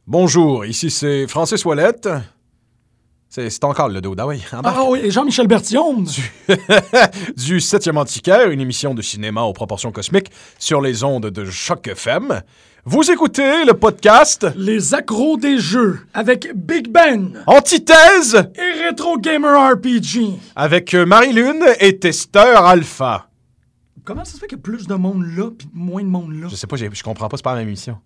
Bonjour, ici c'est Francis Ouellette. C'est encore le dos, ah oui. Ah oui, et Jean-Michel Bertillon. Du 7e Antiquaire, une émission de cinéma aux proportions cosmiques sur les ondes de Choc FM. Vous écoutez le podcast Les accros des jeux avec Big Ben. Antithèse Et Retro Gamer RPG. avec Marie-Lune et Testeur Alpha. Comment ça se fait qu'il y a plus de monde là puis moins de monde là? Je sais pas, je comprends pas, c'est pas la même émission.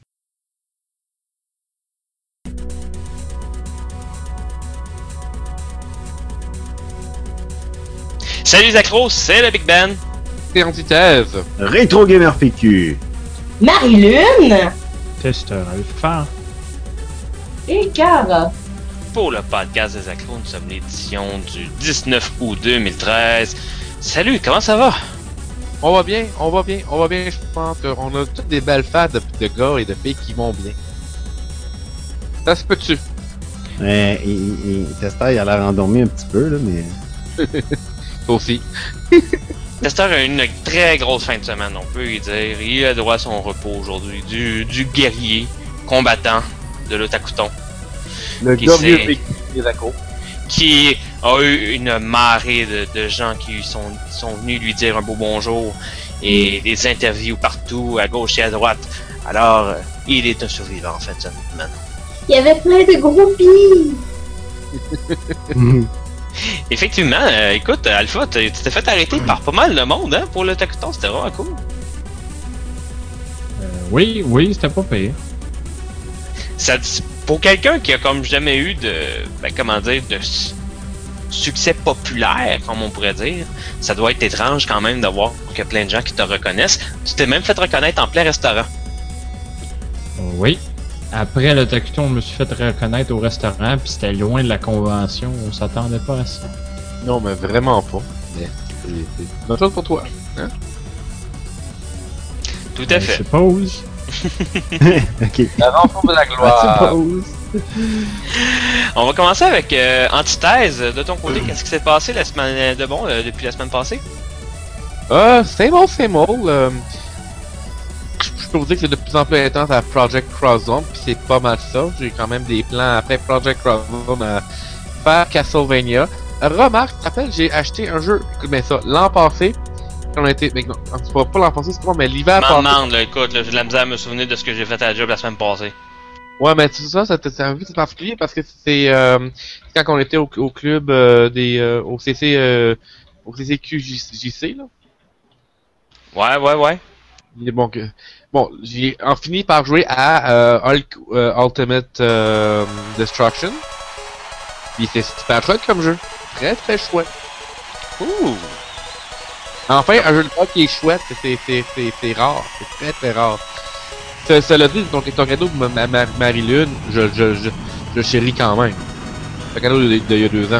Salut les accros, c'est le Big Ben. C'est Antithèse. Rétro Gamer PQ. Marie-Lune Testeur Alpha. et Cara. Pour le podcast des accros, nous sommes l'édition du 19 août 2013. Salut, comment ça va? On va bien. Je pense qu'on a toutes des belles fans de gars et de filles qui vont bien. Ça se peut-tu? Testeur, il a l'air endormi un petit peu, là, mais... Toi aussi. Testeur a eu une très grosse fin de semaine, on peut y dire. Il a droit à son repos aujourd'hui. Du guerrier, combattant de l'Otakuton. Le Qui glorieux c'est- PQ des accros. Qui a eu une marée de gens qui sont venus lui dire un beau bonjour. Et des interviews partout, à gauche et à droite. Alors, il est un survivant en fin de semaine. Il y avait plein de groupies. Effectivement, écoute, Alpha, tu t'es fait arrêter par pas mal de monde, hein, pour le Takuton, c'était vraiment cool. Oui, c'était pas pire. Ça, pour quelqu'un qui a comme jamais eu de, de succès populaire, comme on pourrait dire, ça doit être étrange quand même de voir qu'il y a plein de gens qui te reconnaissent. Tu t'es même fait reconnaître en plein restaurant. Oui. Après le Takuton, je me suis fait reconnaître au restaurant, puis c'était loin de la convention, on s'attendait pas à ça. Non, mais vraiment pas. Mais c'est une bonne chose pour toi. Hein? Tout à Je fait. suppose. Ok. La rencontre de la gloire. On va commencer avec Antithèse. De ton côté, qu'est-ce qui s'est passé la semaine de bon depuis la semaine passée? C'est bon. Je peux vous dire que c'est de plus en plus intense à Project Cross Zone, puis c'est pas mal ça. J'ai quand même des plans après Project Cross Zone à faire Castlevania. Remarque, tu te rappelles, j'ai acheté un jeu, écoute bien ça, l'an passé, quand on a été, mais non, pas l'an passé, c'est pas, mais l'hiver passé. Maman, là, écoute, là, j'ai de la misère à me souvenir de ce que j'ai fait à la job la semaine passée. Ouais, mais c'est un peu particulier parce que c'est quand on était au club au CCQJC, là. Ouais. Il est bon, j'ai fini par jouer à Hulk Ultimate Destruction. Puis c'est super chouette comme jeu. Très très chouette. Ouh! Enfin, un jeu de Hulk qui est chouette, c'est rare. C'est très très rare. Cela dit, donc ton cadeau de Marie-Lune, je chéris quand même. C'est un cadeau d'il y a 2 ans.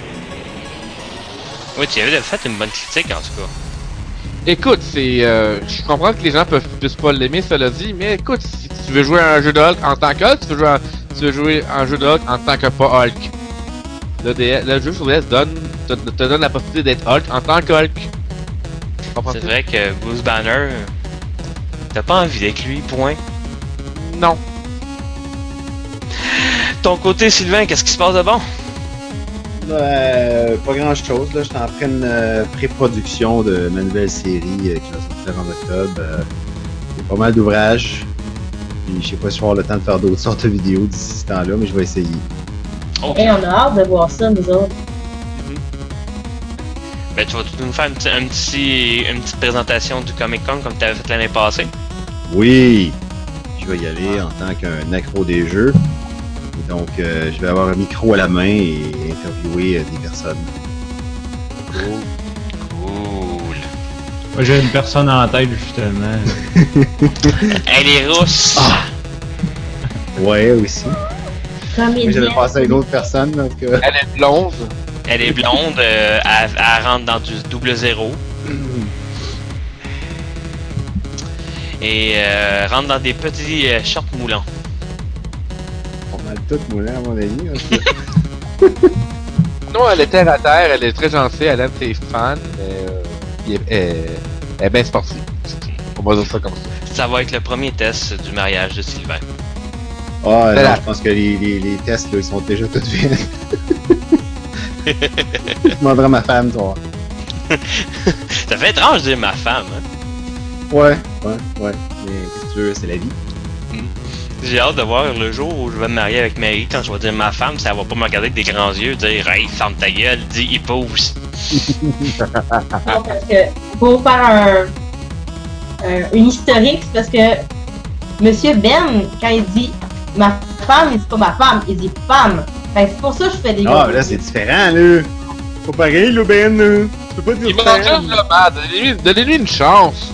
Oui, tu avais fait une bonne critique en tout cas. Écoute, je comprends que les gens puissent pas l'aimer, cela dit, mais écoute, si tu veux jouer à un jeu de Hulk en tant que Hulk, tu veux jouer à un jeu de Hulk en tant que pas Hulk. Le jeu sur DS te donne la possibilité d'être Hulk en tant que Hulk. C'est vrai que Bruce Banner, t'as pas envie d'être lui, point. Non. Ton côté, Sylvain, qu'est-ce qui se passe de bon? Pas grand-chose, là. J'étais en pleine pré-production de ma nouvelle série qui va sortir en octobre. Il y a pas mal d'ouvrages. Puis je sais pas si je vais avoir le temps de faire d'autres sortes de vidéos d'ici ce temps-là, mais je vais essayer. Ok. Et on a hâte de voir ça, nous autres. Ben, tu vas nous faire une petite présentation du Comic Con comme tu avais fait l'année passée. Oui! Je vais y aller en tant qu'un accro des jeux. Et donc, je vais avoir un micro à la main et interviewer des personnes. Cool. Moi, j'ai une personne en tête, justement. Elle est rousse. Ouais, aussi. Moi, j'avais Comédien. passé à une autre personne, donc... Elle est blonde. Elle est blonde, elle rentre dans du double zéro. Et rentre dans des petits shorts moulants. On a tout moulin à mon avis. En tout cas. Non, elle est terre à terre, elle est très gentille, elle aime ses fans, mais elle est bien sportive. On va dire ça comme ça. Ça va être le premier test du mariage de Sylvain. Ah, C'est non, là. je pense que les tests, là, ils sont déjà tous faits. Je demanderai à ma femme, toi. Ça fait étrange de dire ma femme, hein? Ouais. Mais qu'est-ce que tu veux, c'est la vie. J'ai hâte de voir le jour où je vais me marier avec Marie, quand je vais dire ma femme, ça va pas me regarder avec des grands yeux, dire hey, ferme ta gueule, dis épouse. Non, parce que pour faire une historique, c'est parce que Monsieur Ben, quand il dit ma femme, il dit pas ma femme, il dit femme. Fait que c'est pour ça que je fais des Ah, gros mais là, c'est différent, là. Pas pareil, là, Ben, là. Tu peux pas dire Il ça. mange là, Matt. Donnez-lui une chance.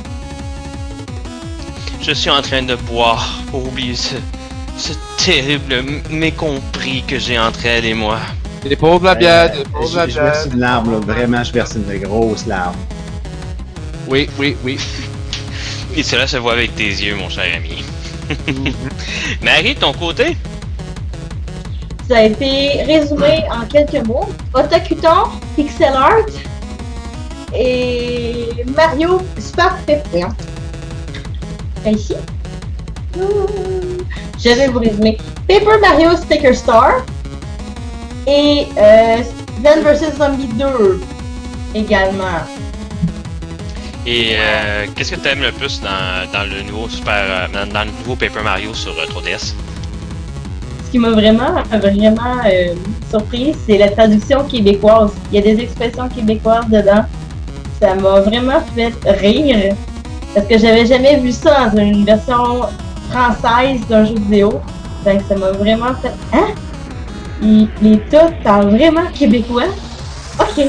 Je suis en train de boire pour oublier ce terrible mécompris que j'ai entre elle et moi. Dépose la bière, dépose la Je verse bière. une larme, là. Vraiment, je verse une grosse larme. Oui. Et cela se voit avec tes yeux, mon cher ami. Marie, de ton côté? Ça a été résumé en quelques mots. Otakuton, pixel art et Mario Super Pépé. Ici. Je vais vous résumer. Paper Mario Sticker Star et Zen vs Zombie 2 également. Et qu'est-ce que tu aimes le plus dans le nouveau dans le nouveau Paper Mario sur 3DS? Ce qui m'a vraiment surpris, c'est la traduction québécoise. Il y a des expressions québécoises dedans. Ça m'a vraiment fait rire. Parce que j'avais jamais vu ça dans une version française d'un jeu vidéo. Donc ça m'a vraiment fait. Hein? Les tas parlent vraiment québécois? Ok.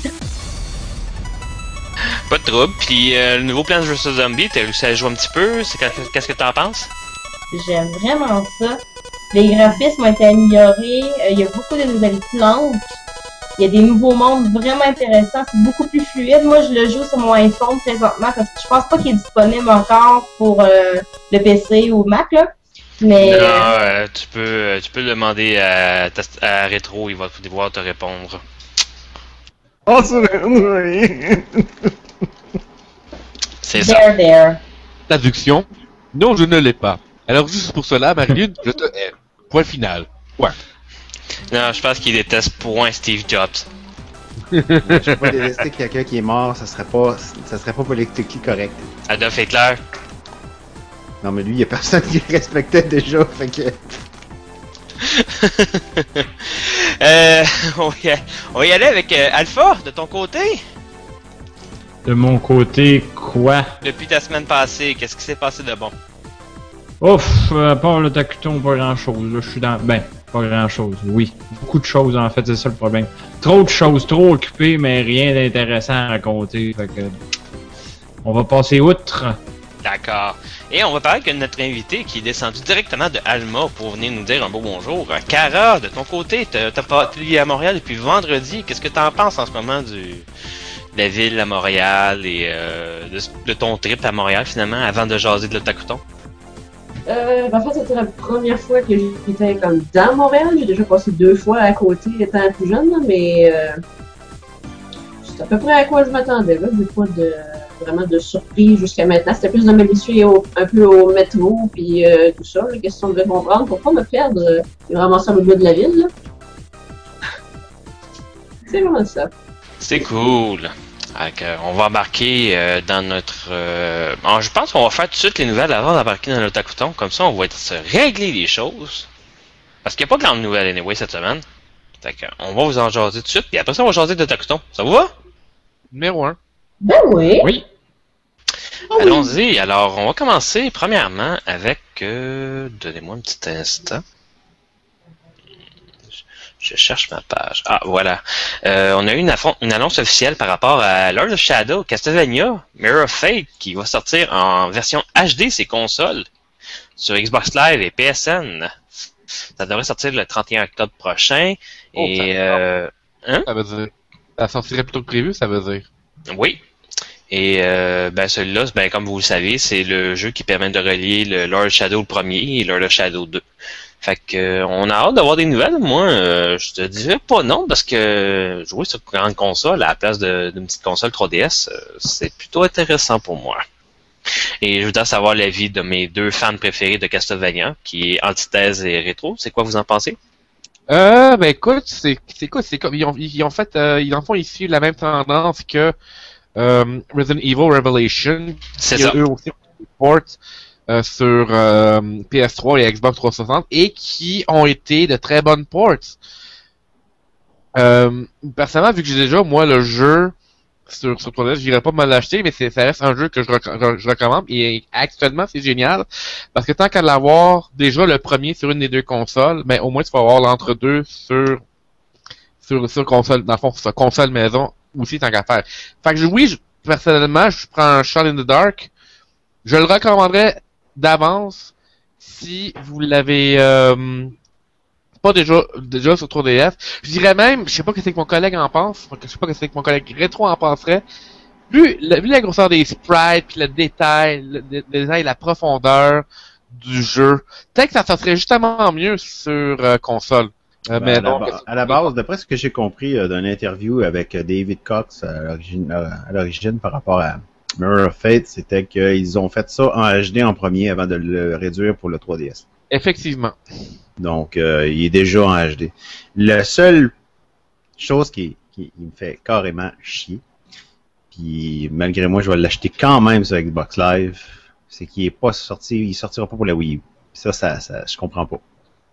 Pas de trouble. Puis le nouveau Plants vs Zombie, t'as réussi à jouer un petit peu. Qu'est-ce que t'en penses? J'aime vraiment ça. Les graphismes ont été améliorés. Il y a beaucoup de nouvelles plantes. Il y a des nouveaux mondes vraiment intéressants. C'est beaucoup plus fluide. Moi, je le joue sur mon iPhone présentement parce que je pense pas qu'il est disponible encore pour le PC ou Mac, là. Mais Non, tu peux le demander à Retro, il va pouvoir te répondre. Oh, c'est C'est ça. there. Traduction. Non, je ne l'ai pas. Alors juste pour cela, Marilyn, je te hais. Point final. Point. Non, je pense qu'il déteste point Steve Jobs. Je peux pas détester quelqu'un qui est mort, ça serait pas politiquement correct. Adolf Hitler. Non, mais lui, il y a personne qui le respectait déjà, fait que. On va y aller avec Alpha, de ton côté. De mon côté, quoi? Depuis ta semaine passée, qu'est-ce qui s'est passé de bon? Ouf, à part le tacuton, pas grand chose. Là, je suis dans. Ben, pas grand chose. Oui. Beaucoup de choses, en fait, c'est ça le problème. Trop de choses, trop occupé, mais rien d'intéressant à raconter. Fait que. On va passer outre. D'accord. Et on va parler avec notre invité qui est descendu directement de Alma pour venir nous dire un beau bonjour. Cara, de ton côté, t'as parti à Montréal depuis vendredi. Qu'est-ce que t'en penses en ce moment de la ville à Montréal et de ton trip à Montréal finalement avant de jaser de l'Otakuton? En fait, c'était la première fois que j'étais comme dans Montréal. J'ai déjà passé 2 fois à côté étant plus jeune, là, mais c'est à peu près à quoi je m'attendais. J'ai pas vraiment de surprise jusqu'à maintenant. C'était plus de m'habituer un peu au métro puis tout ça, la question de comprendre pour pas me perdre vraiment ça au bout de la ville. Là. C'est vraiment ça. C'est cool. On va embarquer dans notre... alors, je pense qu'on va faire tout de suite les nouvelles avant d'embarquer dans l'Otakuton. Comme ça, on va se régler les choses. Parce qu'il n'y a pas grande nouvelle anyway cette semaine. Fait on va vous en jaser tout de suite. Puis après ça, on va jaser de l'Otakuton. Ça vous va? Numéro 1. Ben oui. Oui. Allons-y. Alors, on va commencer premièrement avec... donnez-moi un petit instant. Je cherche ma page. Ah, voilà. On a eu une annonce officielle par rapport à Lord of Shadow, Castlevania, Mirror of Fate, qui va sortir en version HD ses consoles sur Xbox Live et PSN. Ça devrait sortir le 31 octobre prochain. Et Ça veut dire. Ça sortirait plutôt que prévu, ça veut dire. oui. Et celui-là, comme vous le savez, c'est le jeu qui permet de relier le Lord of Shadow le premier et Lord of Shadow 2. Fait que on a hâte d'avoir des nouvelles. Moi, je te dirais pas non parce que jouer sur une grande console à la place d'une petite console 3DS, c'est plutôt intéressant pour moi. Et je voudrais savoir l'avis de mes deux fans préférés de Castlevania, qui est Antithèse et Rétro. C'est quoi vous en pensez? Ben écoute, c'est comme ils ont fait ils en font ici la même tendance que Resident Evil Revelation. C'est qui, ça. Eux aussi ont des ports sur PS3 et Xbox 360 et qui ont été de très bonnes ports. Personnellement, vu que j'ai déjà moi le jeu sur 3DS, j'irais pas me l'acheter, mais ça reste un jeu que je recommande et actuellement c'est génial parce que tant qu'à l'avoir déjà le premier sur une des deux consoles, ben au moins tu vas avoir l'entre-deux sur console, dans le fond sur console maison aussi tant qu'à faire. Fait que personnellement je prends un Shot in the Dark, je le recommanderais d'avance si vous l'avez pas déjà sur 3DS. Je dirais même, je sais pas ce que mon collègue en pense, je sais pas ce que mon collègue rétro en penserait. Vu la grosseur des sprites, puis le détail, la profondeur du jeu, peut-être que ça serait justement mieux sur console. Mais à la base, d'après ce que j'ai compris d'une interview avec David Cox à l'origine par rapport à Mirror of Fate, c'était qu'ils ont fait ça en HD en premier avant de le réduire pour le 3DS. Effectivement. Donc, il est déjà en HD. La seule chose qui me fait carrément chier, puis malgré moi, je vais l'acheter quand même sur Xbox Live, c'est qu'il est pas sorti, il sortira pas pour la Wii U. Ça, je comprends pas.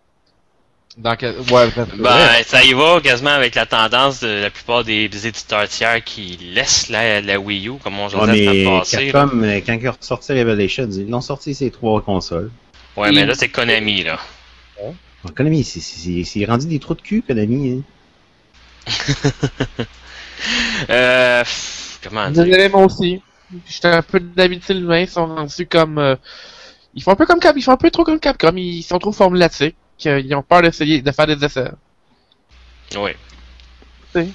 Ça y va quasiment avec la tendance de la plupart des éditeurs tiers qui laissent la Wii U, comme on Ouais, mais Capcom, quand ils ont ressorti Revelation, ils l'ont sorti ces trois consoles. Ouais, mais là, c'est Konami, là. Konami, c'est rendu des trous de cul, Konami. Comment dire? Désolé, moi aussi. J'étais un peu d'habitude humain, ils sont rendus comme... ils font un peu comme Capcom, ils font un peu trop comme Capcom, ils sont trop formulatiques, ils ont peur d'essayer de faire des essais. Oui. Oui.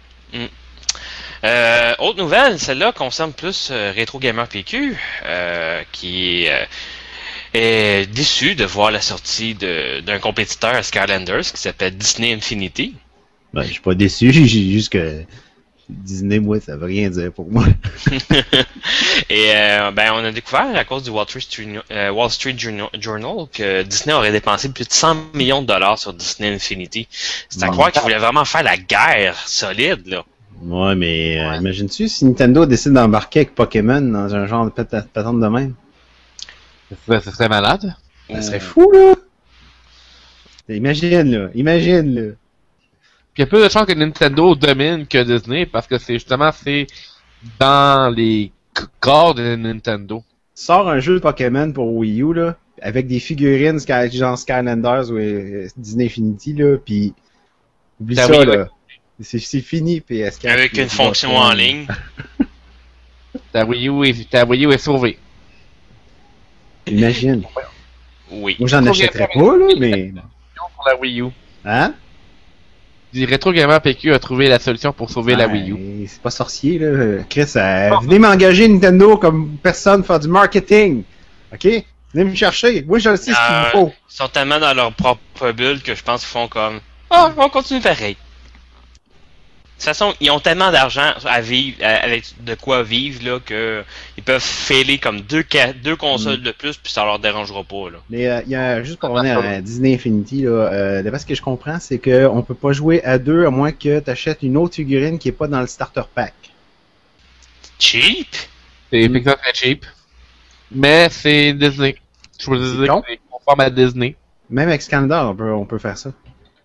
Autre nouvelle, celle-là concerne plus Retro Gamer PQ, qui est déçu de voir la sortie d'un compétiteur à Skylanders qui s'appelle Disney Infinity. Ben, je suis pas déçu, j'ai juste que Disney, moi, ça veut rien dire pour moi. Et on a découvert à cause du Wall Street Journal que Disney aurait dépensé plus de 100 millions de dollars sur Disney Infinity. C'est à croire qu'ils voulaient vraiment faire la guerre solide, là. Ouais, mais imagines-tu si Nintendo décide d'embarquer avec Pokémon dans un genre de patente de même? Ça serait malade. Ça serait fou, là! Imagine, là. Puis il y a plus de chances que Nintendo domine que Disney parce que c'est dans les corps de Nintendo. Sors un jeu de Pokémon pour Wii U, là, avec des figurines genre Skylanders ou Disney Infinity, là, pis oublie ça, là. C'est fini, PS4. Avec une fonction en ligne. Ta Wii U est sauvée. Imagine. Oui. Moi, j'en achèterais pas, là, mais... Pour la Wii U. Hein? Du Retro Gamer PQ a trouvé la solution pour sauver la Wii U. C'est pas sorcier, là. Chris, venez m'engager Nintendo comme personne faire du marketing. OK? Venez me chercher. Moi, je sais ce qu'il me faut. Ils sont tellement dans leur propre bulle que je pense qu'ils font comme... on continue pareil. De toute façon, ils ont tellement d'argent à vivre, avec de quoi vivre, là, que ils peuvent failer comme deux consoles de plus, puis ça leur dérangera pas, là. Mais il y a juste pour revenir à Disney Infinity, là, d'après ce que je comprends, c'est qu'on peut pas jouer à deux à moins que tu achètes une autre figurine qui est pas dans le starter pack. Cheap? C'est effectivement très cheap. Mais c'est Disney. Je veux dire que c'est conforme à Disney. Même avec Skylanders, on peut faire ça.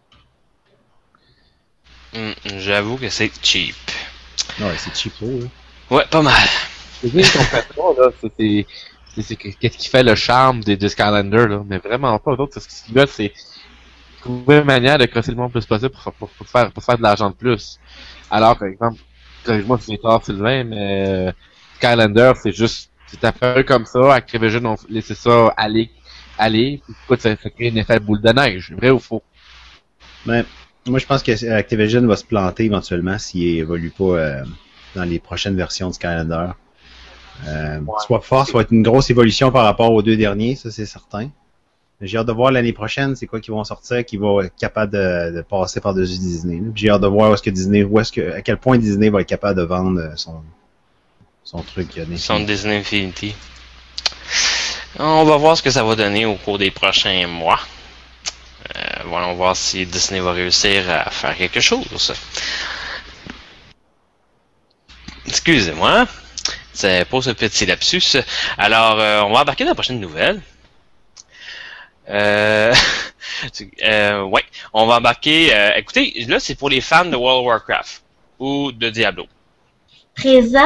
J'avoue que c'est cheap. Ouais, c'est cheapo, là. Ouais, pas mal. C'est bien qu'on fait ça, là. C'est qu'est-ce qui fait le charme des Skylanders, là. Mais vraiment pas. D'autres, ce qu'ils veulent, c'est trouver une manière de crosser le monde le plus possible pour faire de l'argent de plus. Alors, par exemple, moi, c'est tard, Sylvain, mais Skylanders, c'est apparu comme ça. Activision ont laissé ça aller. Puis, écoute, ça crée un effet boule de neige. Vrai ou faux? Ben, moi, je pense que Activision va se planter éventuellement s'il évolue pas dans les prochaines versions de Skylander. Swap Force va être une grosse évolution par rapport aux deux derniers, ça c'est certain. J'ai hâte de voir l'année prochaine c'est quoi qu'ils vont sortir qui va être capable de passer par-dessus Disney. J'ai hâte de voir à quel point Disney va être capable de vendre son truc. Son Disney Infinity. On va voir ce que ça va donner au cours des prochains mois. Voyons voir si Disney va réussir à faire quelque chose. Excusez-moi, c'est pour ce petit lapsus. Alors, on va embarquer dans la prochaine nouvelle. Ouais, on va embarquer. Écoutez, là, c'est pour les fans de World of Warcraft ou de Diablo. Présent?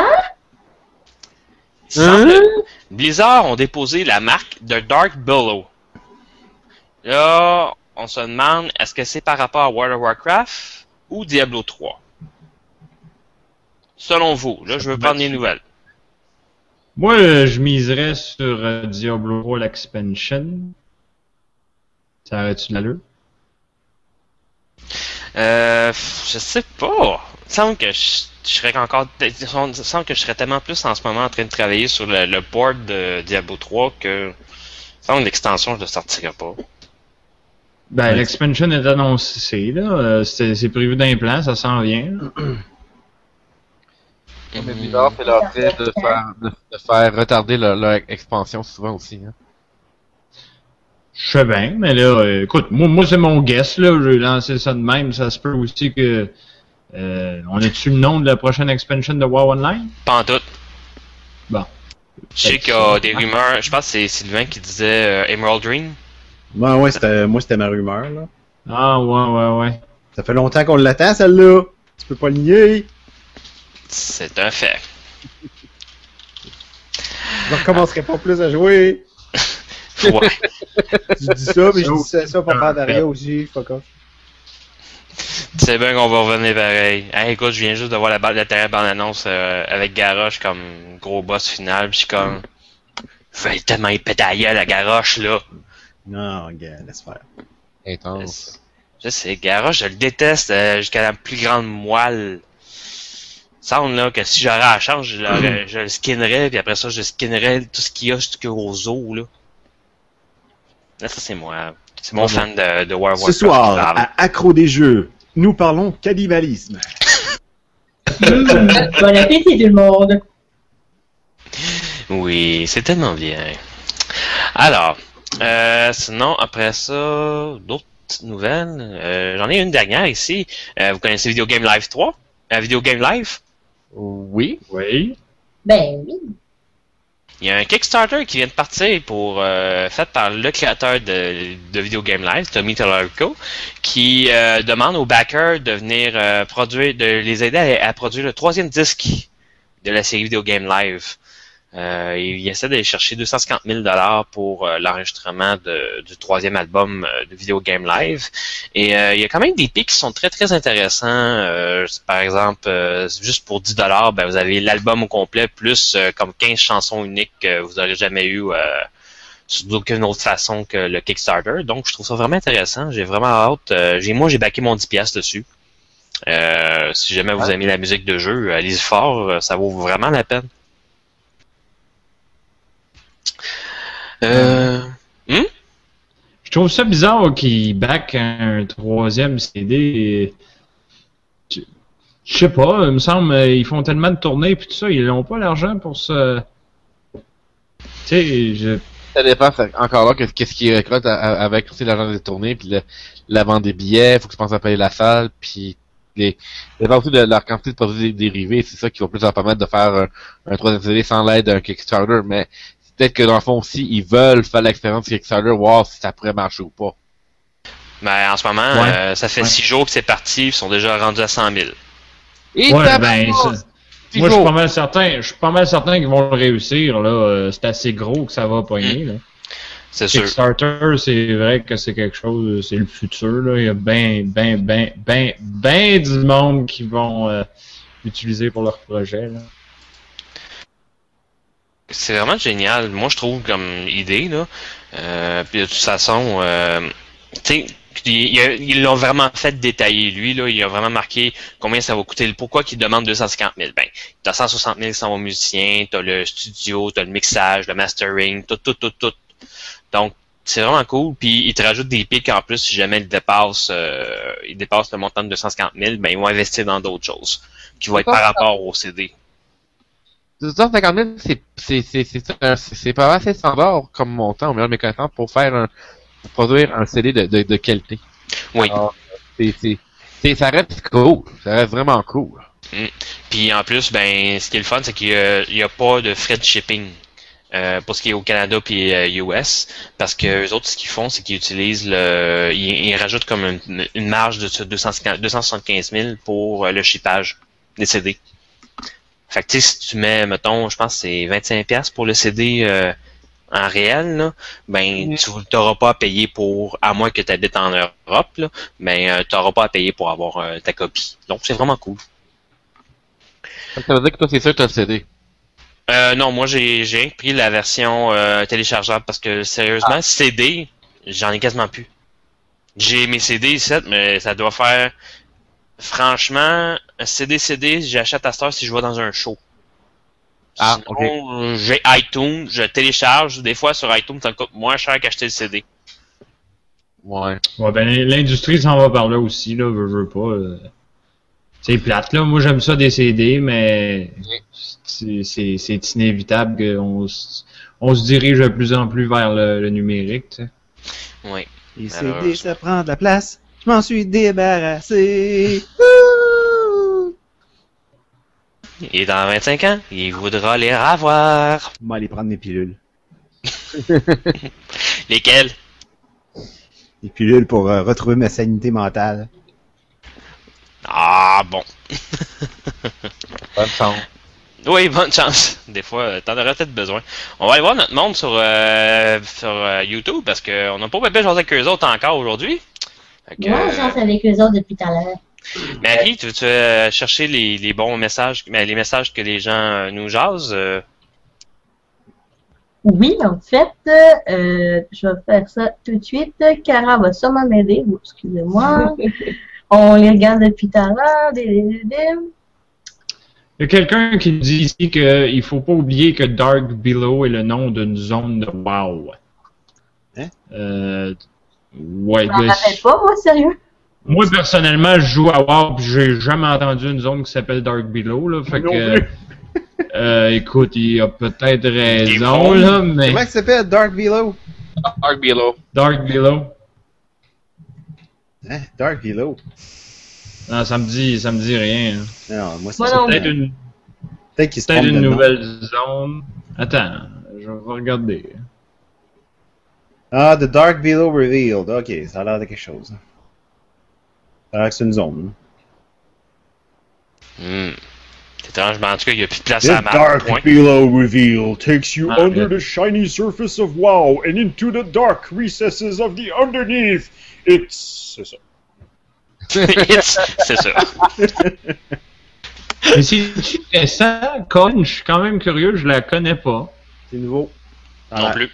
Blizzard ont déposé la marque de Dark Billow. Là, on se demande, est-ce que c'est par rapport à World of Warcraft ou Diablo 3? Selon vous, là, je veux prendre les nouvelles. Moi, je miserais sur Diablo 3 l'expansion. Ça aurait-tu de l'allure? Je sais pas. Il semble que je serais encore. Il semble que je serais tellement plus en ce moment en train de travailler sur le board de Diablo 3 que. Il semble que l'extension, je ne le sortirai pas. Ben, l'expansion est annoncée, là. C'est prévu d'un plan, ça s'en vient. Mais Blizzard, c'est leur fait de faire retarder leur expansion souvent aussi. Hein. Je sais bien, mais là, écoute, moi c'est mon guess, là. J'ai lancé ça de même. Ça se peut aussi que. On a-tu le nom de la prochaine expansion de WoW Online? Pas en tout. Bon. Je sais qu'il y a des rumeurs. Je pense que c'est Sylvain qui disait Emerald Dream. Ouais, c'était ma rumeur, là. Ah, ouais. Ça fait longtemps qu'on l'attend, celle-là. Tu peux pas le nier. C'est un fait. Je ne recommencerai pas plus à jouer. Ouais. Tu dis ça, mais je dis ça pour faire d'arrière aussi. Fuck off. C'est bien qu'on va revenir pareil. Hey, écoute, je viens juste de voir la dernière bande-annonce avec Garrosh comme gros boss final. Pis je suis comme. Je vais tellement y péter à la gueule, à Garrosh, là. Non, gars, laisse faire. Intense. Je sais, Garrosh, je le déteste jusqu'à la plus grande moelle. Semble là que si j'aurais la chance, je le skinnerais, puis après ça, je skinnerais tout ce qu'il y a jusqu'aux os, là. Là, ça, c'est moi. C'est mon fan de World of Warcraft. Ce soir, à Accro des Jeux, nous parlons cannibalisme. Bon appétit, tout le monde. Oui, c'est tellement bien. Alors, sinon, après ça, d'autres nouvelles. J'en ai une dernière ici. Vous connaissez Video Game Live 3? Video Game Live? Oui. Oui. Ben oui. Il y a un Kickstarter qui vient de partir pour fait par le créateur de Video Game Live, Tommy Tallarico, qui demande aux backers de venir de les aider à produire le 3e disque de la série Video Game Live. Il essaie d'aller chercher 250 000 $ pour l'enregistrement du 3e album de Video Game Live. Et il y a quand même des pics qui sont très très intéressants. Par exemple, juste pour 10 $, ben, vous avez l'album au complet plus comme 15 chansons uniques que vous n'aurez jamais eu d'aucune autre façon que le Kickstarter. Donc je trouve ça vraiment intéressant. J'ai vraiment hâte. J'ai backé mon 10$ dessus. Si jamais vous aimez la musique de jeu, allez-y fort, ça vaut vraiment la peine. Je trouve ça bizarre qu'ils back un 3e CD. Je sais pas, il me semble ils font tellement de tournées puis tout ça, ils n'ont pas l'argent pour ça. Tu sais, Ça dépend encore là qu'est-ce qu'ils récoltent avec aussi l'argent des tournées puis la vente des billets, faut que tu penses à payer la salle puis ça dépend aussi de leur quantité de produits dérivés, c'est ça qui va plus leur permettre de faire un 3e CD sans l'aide d'un Kickstarter, mais peut-être que dans le fond aussi, ils veulent faire l'expérience Kickstarter, voir si ça pourrait marcher ou pas. Ben, en ce moment, ça fait 6 jours que c'est parti, ils sont déjà rendus à 100 000. Et ouais, ben, moi, je suis pas mal certain qu'ils vont le réussir, là. C'est assez gros que ça va pogner, là. C'est sûr. Kickstarter, c'est vrai que c'est quelque chose, c'est le futur, là. Il y a ben du monde qui vont l'utiliser pour leur projet, là. C'est vraiment génial, moi je trouve comme idée, là. Puis de toute façon, tu sais, ils l'ont vraiment fait détailler, lui, là. Il a vraiment marqué combien ça va coûter, pourquoi qu'il demande 250 000. Ben, t'as 160 000 qui sont aux musiciens, t'as le studio, t'as le mixage, le mastering, tout. Donc, c'est vraiment cool. Puis, ils te rajoutent des pics en plus si jamais ils dépassent le montant de 250 000, ben, ils vont investir dans d'autres choses qui vont être par rapport au CD. 250 000, c'est pas assez standard comme montant, au meilleur de mes connaissances, pour produire un CD de qualité. Oui. Alors, ça reste cool. Ça reste vraiment cool. Puis en plus, ben, ce qui est le fun, c'est qu'il y a pas de frais de shipping. Pour ce qui est au Canada puis US, parce que eux autres, ce qu'ils font, c'est qu'ils utilisent ils rajoutent comme une marge de 275 000 pour le shippage des CD. Fait que tu sais, si tu mets, mettons, je pense que c'est 25$ pour le CD en réel, là, ben tu n'auras pas à payer pour, à moins que tu habites en Europe, là, ben tu n'auras pas à payer pour avoir ta copie. Donc c'est vraiment cool. Ça veut dire que toi, c'est sûr que tu as le CD. Non, moi j'ai pris la version téléchargeable parce que sérieusement, CD, j'en ai quasiment plus. J'ai mes CD ici, mais ça doit faire franchement un CD, j'achète à cette heure si je vais dans un show. Ah, Sinon, j'ai iTunes, je télécharge, des fois sur iTunes ça me coûte moins cher qu'acheter le CD. Ouais. Ouais, ben l'industrie s'en va par là aussi, là, veux pas. C'est plate, là. Moi, j'aime ça des CD, mais c'est inévitable qu'on se dirige de plus en plus vers le numérique, tu sais. Oui. Les CD, ça prend de la place. Je m'en suis débarrassé. Et dans 25 ans, il voudra les revoir. On va aller prendre mes pilules. Lesquelles? Des pilules pour retrouver ma sanité mentale. Ah bon. Bonne chance. Oui, bonne chance. Des fois, t'en aurais peut-être besoin. On va aller voir notre monde sur YouTube parce qu'on n'a pas bien joué avec eux autres encore aujourd'hui. Moi, j'en fais avec eux autres depuis tout à l'heure. Marie, tu veux chercher les bons messages, les messages que les gens nous jasent? Oui, en fait, je vais faire ça tout de suite. Cara va sûrement m'aider. Oh, excusez-moi. On les regarde depuis tout à l'heure. Il y a quelqu'un qui dit ici qu'il faut pas oublier que Dark Below est le nom d'une zone de WoW. Hein? Ouais. Je m'en rappelle pas, moi, sérieux. Moi, personnellement, je joue à WoW pis j'ai jamais entendu une zone qui s'appelle Dark Below, là. Fait que, écoute, il a peut-être raison, là, mais... Comment ça s'appelle, Dark Below? Dark Below. Dark Below. Hein? Dark Below? Non, ça me dit rien. Non, moi, c'est Moi non. Peut-être une, Peut-être qu'il se peut-être trompe une de nom. nouvelle zone. Attends, je vais regarder. Ah, The Dark Below Revealed. Ok, ça a l'air de quelque chose. Ça a l'air que c'est une zone. C'est étrange, mais en tout cas, il n'y a plus de place The à la map. Dark Point. Below reveal takes you Ah, under bien. the shiny surface of WoW and into the dark recesses of the underneath. C'est ça. C'est ça. Mais c'est récent, Colin, je suis quand même curieux, je la connais pas. C'est nouveau. Non plus.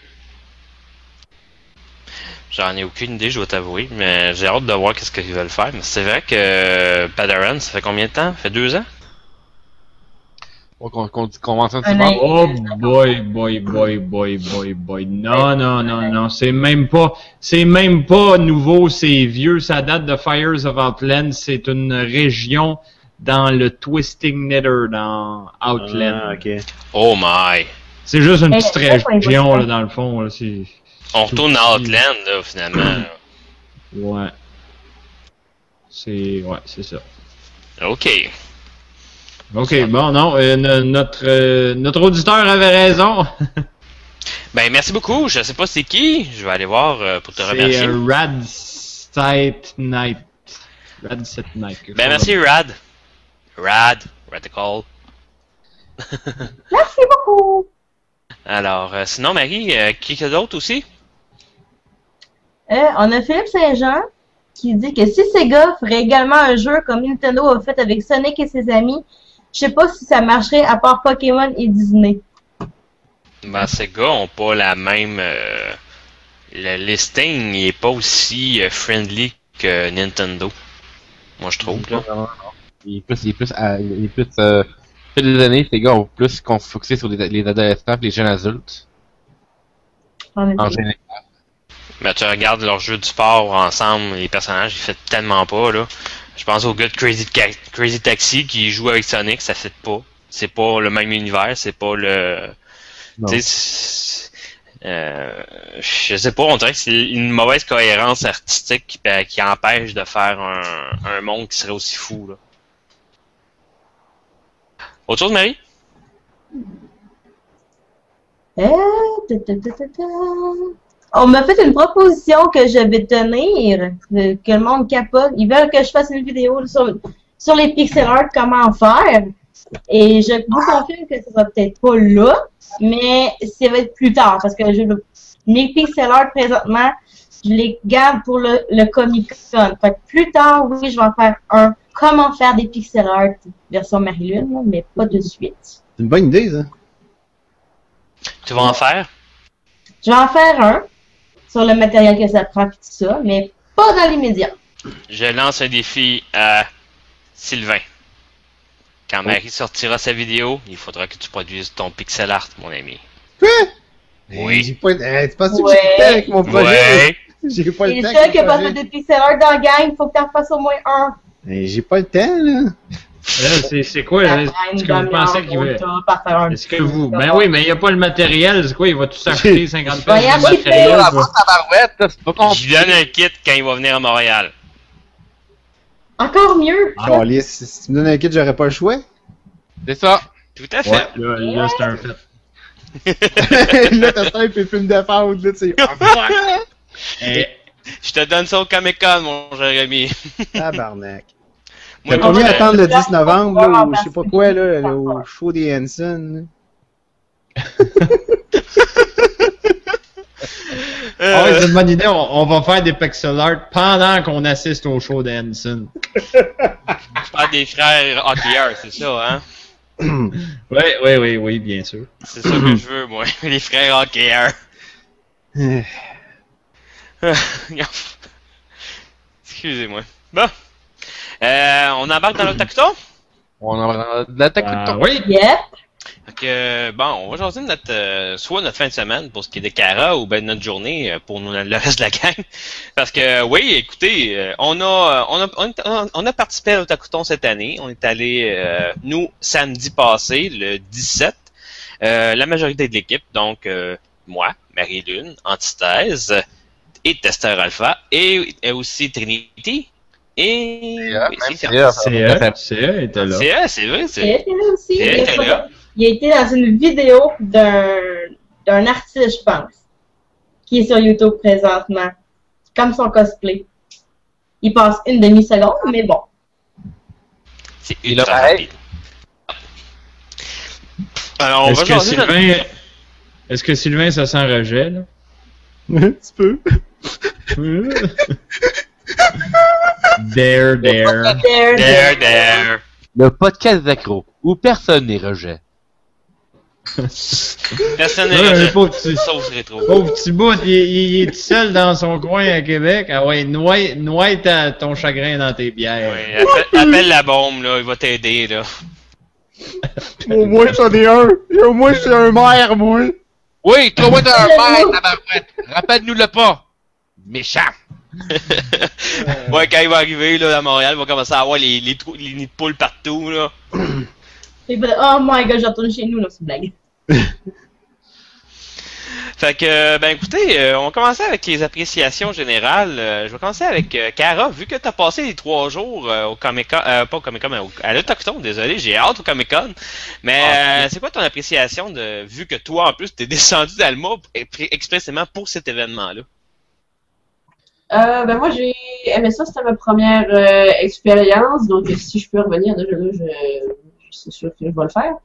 J'en ai aucune idée, je dois t'avouer, mais j'ai hâte de voir qu'est-ce qu'ils veulent faire. Mais c'est vrai que Padawan, ça fait combien de temps? Ça fait 2 ans? Qu'on mentionne Un souvent. an. Oh boy. Non. C'est même pas nouveau, c'est vieux. Ça date de Fires of Outland. C'est une région dans le Twisting Nether dans Outland. Ah, ok. Oh my! C'est juste une petite ça, ouais, région, ouais. là, dans le fond, là. C'est... On retourne dans Outland, là, finalement. Ouais. C'est ça. OK. Ok, bon, non, notre auditeur avait raison. Ben, merci beaucoup. Je sais pas c'est qui. Je vais aller voir pour te C'est remercier. Radset Knight. Radset Knight. Ben, merci, Rad. Radical. Merci beaucoup. Alors, sinon, Marie, qui que d'autre aussi? On a Philippe Saint-Jean qui dit que si Sega ferait également un jeu comme Nintendo a fait avec Sonic et ses amis, je sais pas si ça marcherait à part Pokémon et Disney. Ben, ces gars ont pas la même... le listing est pas aussi friendly que Nintendo. Moi, je trouve, là. Il est plus, depuis des années, ces gars ont plus focusé sur les adolescents et les jeunes adultes. En En effet. général. Ben, tu regardes leurs jeux de sport ensemble, les personnages, ils font tellement pas, là. Je pense au gars de Crazy Taxi qui joue avec Sonic, ça fait pas. C'est pas le même univers, c'est pas le... Non. Tu sais, je sais pas, on dirait que c'est une mauvaise cohérence artistique qui empêche de faire un monde qui serait aussi fou, là. Autre chose, Marie? On m'a fait une proposition que je vais tenir, que le monde capote. Ils veulent que je fasse une vidéo sur les pixel art, comment faire. Et je vous confirme que ça va peut-être pas là, mais ça va être plus tard, parce que mes pixel art présentement, je les garde pour le Comic-Con. Fait que plus tard, oui, je vais en faire un comment faire des pixel art version Marie-Lune, mais pas de suite. C'est une bonne idée, ça. Tu vas en faire? Je vais en faire un sur le matériel que ça prend et tout ça, mais pas dans l'immédiat. Je lance un défi à Sylvain. Quand Marie sortira sa vidéo, il faudra que tu produises ton pixel art, mon ami. Quoi? Oui. J'ai pas... tu penses que Ouais. j'ai le temps avec mon projet? Ouais. J'ai pas Et le temps. le seul qui a pas fait de pixel art dans la gang, il faut que tu en fasses au moins un. J'ai pas le temps, là. C'est quoi, là? Est-ce que vous pensez qu'il va... Est-ce que vous... Ben oui, mais il n'y a pas le matériel, c'est quoi? Il va tout s'acheter 50 pièces Voyage de chez matériel, La quoi. tabarouette, là, c'est pas Je compliqué. lui donne un kit quand il va venir à Montréal. Encore mieux. Calisse, si tu me donnes un kit, j'aurais pas le choix. C'est ça. Tout à fait. Ouais, là c'est un fait. Là, t'as ça, il fait film de fente, là, tu sais. Oh, fuck! Eh, Je te donne ça au Comic-Con, mon Jérémy. Tabarnak. Moi, T'as combien je- d'attendre le 10 novembre, là, ou je sais pas quoi, là, au show des Hanson, Ah ouais, c'est une bonne idée, on va faire des pixel art pendant qu'on assiste au show d'Hanson. Faire des frères hockeyeurs, c'est ça, hein? Oui, bien sûr. C'est ça que je veux, moi. Les frères hockeyeurs. là. Excusez-moi. Bon. On embarque dans l'Otakuton? On en l'attaque tout le temps. Oui, Yep. Fait que, bon, on va choisir soit notre fin de semaine pour ce qui est de Kara ou ben notre journée pour nous, le reste de la gang. Parce que, oui, écoutez, on a participé à l'Otakuton cette année. On est allé, nous, samedi passé, le 17, la majorité de l'équipe, donc moi, Marie-Lune, Antithèse, et Testeur Alpha, et aussi Trinity, et... oui, c'est CE était là. c'est vrai, Il c'est... était là aussi. Il était là. Il a été dans une vidéo d'un artiste, je pense, qui est sur YouTube présentement. Comme son cosplay. Il passe une demi-seconde, mais bon. C'est Il ultra a- rapide. Alors, on va jaser notre- Est-ce que Sylvain, ça sent rejet, là? Un petit peu. There. There. Le podcast d'accro, où personne n'est rejet. Personne n'est Ouais, là. un pauvre petit- Sauf rétro. Pauvre petit bout, il est tout seul dans son coin à Québec. Ah ouais, noie ton chagrin dans tes bières. Ouais, appelle la bombe, là. Il va t'aider, là. Au moins, j'en ai un. Et au moins, je suis un maire, moi. Oui, toi, t'as un père, tabarouette. Rappelle-nous-le pas. Méchant. Ouais, quand il va arriver, là, à Montréal, il va commencer à avoir les nids de poules partout, là. Il va dire, oh my god, je retourne chez nous, là, c'est une blague. Fait que, ben écoutez, on va commencer avec les appréciations générales. Je vais commencer avec Kara. Vu que tu as passé les 3 jours au Comic-Con, pas au Comic-Con, mais à l'Otakuton, désolé, j'ai hâte au Comic-Con. Mais c'est quoi ton appréciation vu que toi, en plus, t'es descendu d'Alma expressément pour cet événement-là? Ben moi, j'ai aimé ça, c'était ma première expérience, donc si je peux revenir déjà là, c'est sûr que je vais le faire.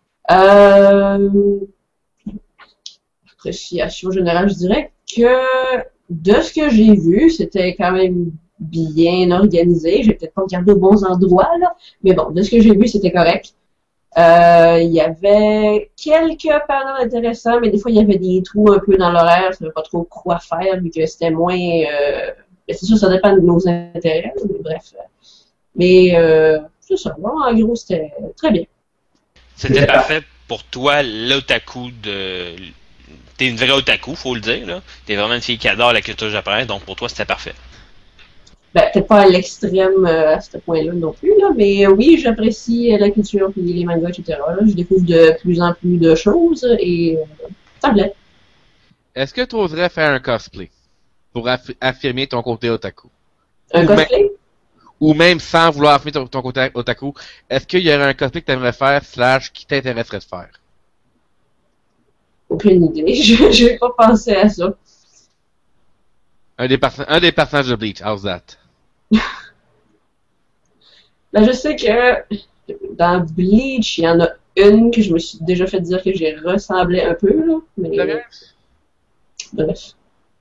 Appréciation générale, je dirais que de ce que j'ai vu, c'était quand même bien organisé. J'ai peut-être pas regardé aux bons endroits, là, mais bon, de ce que j'ai vu, c'était correct. Il y avait quelques panneaux intéressants, mais des fois, il y avait des trous un peu dans l'horaire. Je ne savais pas trop quoi faire, vu que c'était moins... mais c'est sûr, ça dépend de nos intérêts, mais bref. Mais c'est ça. Bon, en gros, c'était très bien. C'était parfait pour toi, l'otaku de... T'es une vraie otaku, faut le dire, là. T'es vraiment une fille qui adore la culture japonaise, donc pour toi, c'était parfait. Ben, peut-être pas à l'extrême à ce point-là non plus, là, mais oui, j'apprécie la culture puis les mangas, etc. Là. Je découvre de plus en plus de choses et ça me plaît. Est-ce que tu oserais faire un cosplay pour affirmer ton côté otaku? Un cosplay? Ou même sans vouloir affirmer ton côté otaku, est-ce qu'il y aurait un cosplay que tu aimerais faire / qui t'intéresserait de faire? Aucune idée. Je vais pas penser à ça. Un des personnages de Bleach, how's that? Ben, je sais que dans Bleach, il y en a une que je me suis déjà fait dire que j'ai ressemblé un peu, là, mais... Bref.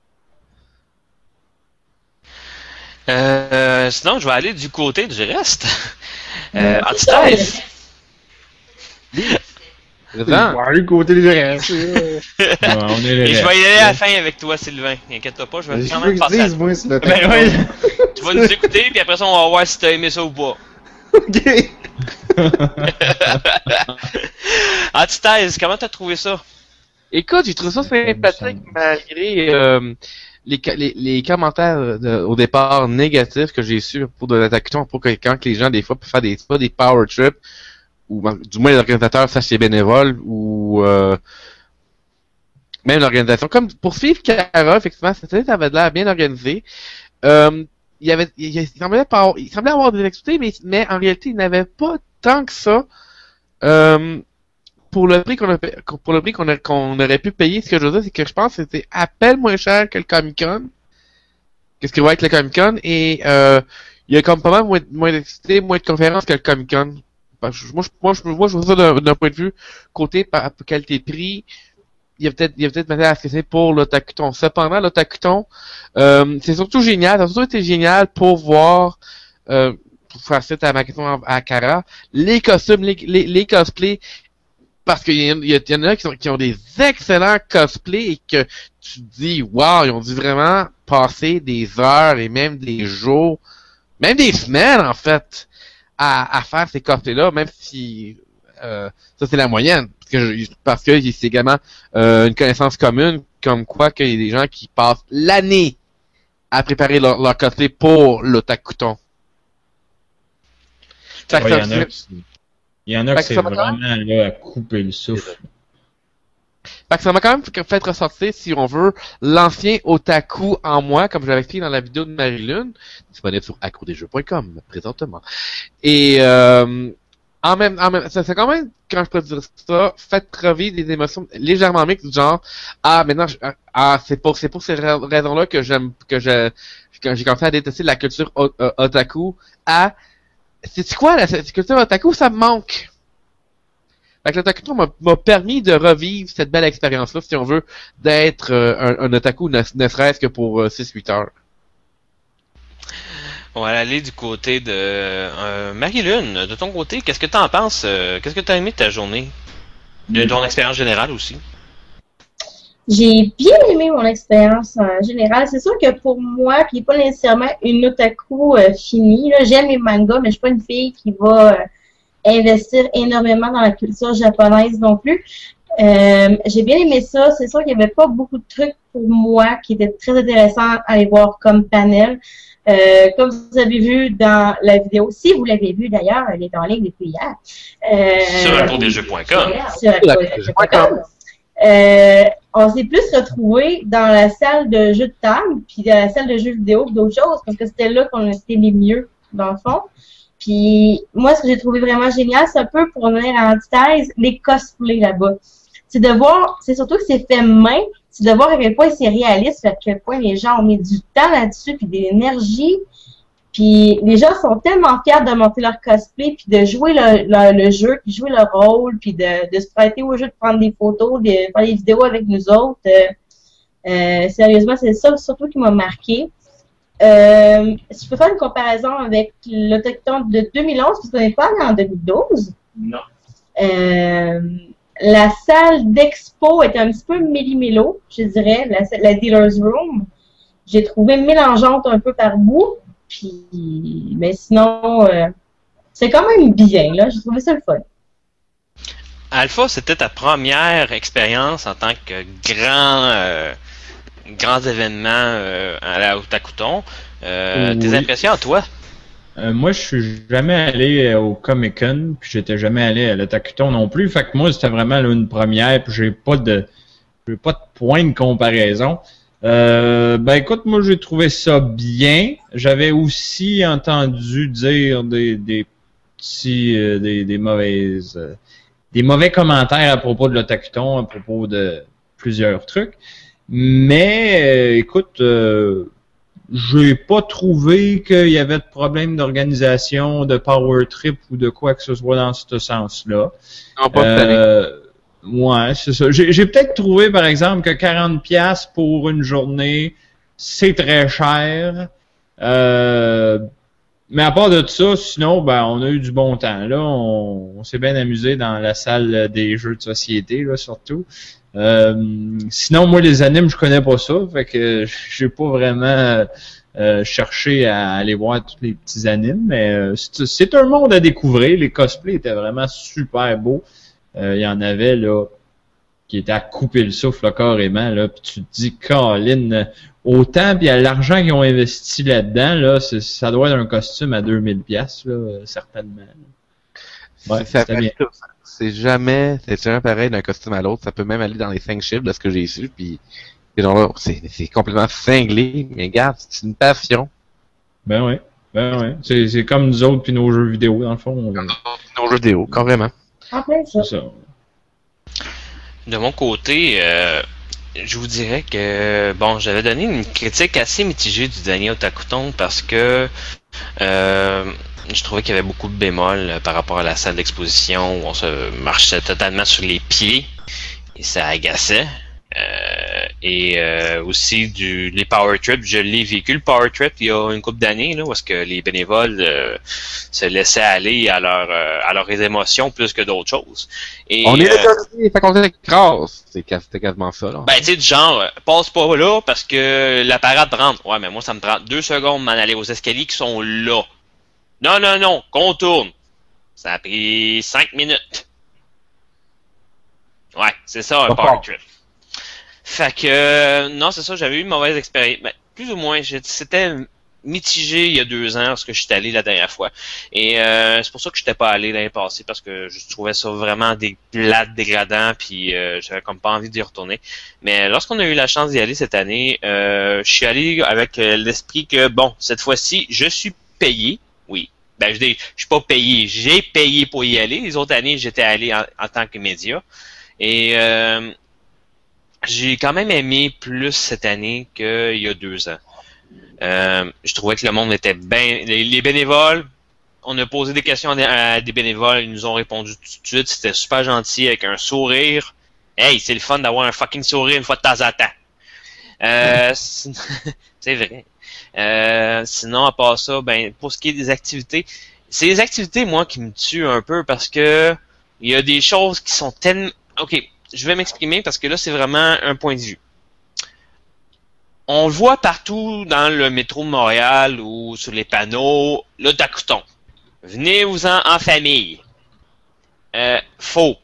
Sinon, je vais aller du côté du reste. Antithèse. Présent. Ouais, le côté des restes. On est les Et je vais y restes. aller à la fin avec toi, Sylvain. Inquiète-toi pas, je vais Je quand veux même que passer je à dise, moi, c'est le Ben ouais, tu vas nous écouter, puis après ça, on va voir si t'as aimé ça ou pas. Ok. Antithèse, comment t'as trouvé ça? Écoute, j'ai trouvé ça sympathique malgré les commentaires au départ négatifs que j'ai su pour de l'attaquant pour quelqu'un que les gens des fois peuvent faire des power trips ou du moins l'organisateur sache c'est bénévole ou même l'organisation comme pour suivre Kara effectivement ça avait l'air bien organisé. Il semblait avoir des explications mais en réalité il n'avait pas tant que ça. Pour le prix qu'on aurait pu payer, ce que je veux dire, c'est que je pense que c'était à peine moins cher que le Comic-Con. Qu'est-ce qu'il va avec le Comic-Con? Et il y a comme pas mal moins d'activités, moins de conférences que le Comic-Con. Moi, je vois ça d'un point de vue côté qualité-prix. Il y a peut-être matière à ce que c'est pour l'Otakuton. Cependant, l'Otakuton, c'est surtout génial. Ça a surtout été génial pour voir, pour faire suite à ma question à Kara, les costumes, les cosplays. Parce qu'il y en a qui ont des excellents cosplays et que tu te dis, wow, ils ont dû vraiment passer des heures et même des jours, même des semaines, en fait, à faire ces cosplays-là, même si, ça c'est la moyenne. Parce que c'est également, une connaissance commune, comme quoi qu'il y a des gens qui passent l'année à préparer leur cosplay pour l'Otakuton. Ouais, il y en a que c'est ça m'a vraiment là à couper le souffle. Fait que ça m'a quand même fait ressortir, si on veut, l'ancien otaku en moi, comme je l'avais expliqué dans la vidéo de Marie-Lune, disponible sur accrodesjeux.com, présentement. Et, en même, ça quand même, quand je peux dire ça, fait revivre des émotions légèrement mixtes, du genre, maintenant, c'est pour ces raisons-là que j'ai commencé à détester la culture otaku, c'est quoi la culture otaku? Ça me manque. Fait que l'otaku m'a permis de revivre cette belle expérience-là, si on veut, d'être un otaku, ne serait-ce que pour 6-8 heures. On va aller du côté de Marie-Lune. De ton côté, qu'est-ce que t'en penses? Qu'est-ce que t'as aimé de ta journée? De ton expérience générale aussi? J'ai bien aimé mon expérience en général. C'est sûr que pour moi, qui n'est pas nécessairement une otaku finie, là, j'aime les mangas, mais je suis pas une fille qui va investir énormément dans la culture japonaise non plus. J'ai bien aimé ça. C'est sûr qu'il n'y avait pas beaucoup de trucs pour moi qui étaient très intéressants à aller voir comme panel. Comme vous avez vu dans la vidéo, si vous l'avez vu d'ailleurs, elle est en ligne depuis hier. Sur accrodesjeux.com. Sur accrodesjeux.com. On s'est plus retrouvés dans la salle de jeux de table, puis dans la salle de jeux vidéo que d'autres choses, parce que c'était là qu'on était les mieux, dans le fond. Puis moi, ce que j'ai trouvé vraiment génial, c'est un peu pour revenir à l'antithèse, les cosplays là-bas. C'est de voir, c'est surtout que c'est fait main, c'est de voir à quel point c'est réaliste, à quel point les gens ont mis du temps là-dessus, puis de l'énergie. Puis les gens sont tellement fiers de monter leur cosplay, puis de jouer le jeu, puis jouer le rôle, puis de se prêter au jeu, de prendre des photos, de faire des vidéos avec nous autres. Sérieusement, c'est ça surtout qui m'a marqué. Si je peux faire une comparaison avec l'Autochton de 2011, parce qu'on n'est pas allé en 2012. Non. La salle d'expo était un petit peu méli-mélo, je dirais, la Dealer's Room. J'ai trouvé mélangeante un peu par bout. Puis, mais sinon, c'est quand même bien, là. J'ai trouvé ça le fun. Alpha, c'était ta première expérience en tant que grands événements à la Otakuton. Tes Oui. impressions, toi? Moi, je suis jamais allé au Comic-Con, puis j'étais jamais allé à l'Otakuton non plus. Fait que moi, c'était vraiment là, une première, puis j'ai pas de point de comparaison. Ben écoute, moi j'ai trouvé ça bien. J'avais aussi entendu dire des petits des mauvais commentaires à propos de l'Otakuton, à propos de plusieurs trucs. Mais écoute, j'ai pas trouvé qu'il y avait de problème d'organisation, de power trip ou de quoi que ce soit dans ce sens-là. Non, pas cette année. Ouais, c'est ça. J'ai peut-être trouvé, par exemple, que 40$ pour une journée, c'est très cher. Mais à part de ça, sinon, ben, on a eu du bon temps. Là, on s'est bien amusé dans la salle des jeux de société, là, surtout. Sinon, moi, les animes, je connais pas ça. Fait que j'ai pas vraiment cherché à aller voir tous les petits animes. Mais c'est un monde à découvrir. Les cosplays étaient vraiment super beaux. Il y en avait là qui étaient à couper le souffle là, carrément là, puis tu te dis Colin, autant puis à l'argent qu'ils ont investi là-dedans là, ça doit être un costume à 2000$ là, certainement. Ouais, c'était bien. C'est jamais pareil d'un costume à l'autre. Ça peut même aller dans les 5 chiffres de ce que j'ai su, puis c'est complètement cinglé. Mais regarde, c'est une passion. Ben ouais. C'est comme nous autres puis nos jeux vidéo dans le fond. Nos jeux vidéo, carrément. En plein ça. C'est ça. De mon côté, je vous dirais que bon, j'avais donné une critique assez mitigée du dernier Otakuton parce que je trouvais qu'il y avait beaucoup de bémols par rapport à la salle d'exposition où on se marchait totalement sur les pieds et ça agaçait. Et aussi les Power Trips, je l'ai vécu le Power Trip il y a une couple d'années là, où est-ce que les bénévoles se laissaient aller à leurs émotions plus que d'autres choses. Et, on est désolé, fait qu'on s'écrase. C'était quasiment ça, là. ben tu sais du genre passe pas là parce que la parade rentre. Ouais, mais moi ça me prend 2 secondes m'en aller aux escaliers qui sont là. Non, contourne. Ça a pris 5 minutes. Ouais, c'est ça un Power Trip. Fait que, non, c'est ça, j'avais eu une mauvaise expérience. Ben, plus ou moins, c'était mitigé il y a 2 ans lorsque je suis allé la dernière fois. Et c'est pour ça que je n'étais pas allé l'année passée, parce que je trouvais ça vraiment des plates dégradants, puis j'avais comme pas envie d'y retourner. Mais lorsqu'on a eu la chance d'y aller cette année, je suis allé avec l'esprit que, bon, cette fois-ci, je suis payé, oui. Ben, je suis pas payé, j'ai payé pour y aller. Les autres années, j'étais allé en tant que média. Et j'ai quand même aimé plus cette année qu'il y a 2 ans. Je trouvais que le monde était bien... Les bénévoles, on a posé des questions à des bénévoles, ils nous ont répondu tout de suite, c'était super gentil, avec un sourire. Hey, c'est le fun d'avoir un fucking sourire une fois de temps en temps. C'est vrai. Sinon, à part ça, ben pour ce qui est des activités, c'est les activités, moi, qui me tuent un peu parce que il y a des choses qui sont tellement... OK, je vais m'exprimer parce que là, c'est vraiment un point de vue. On le voit partout dans le métro de Montréal ou sur les panneaux, l'Otakuton. Venez-vous-en en famille. Faux.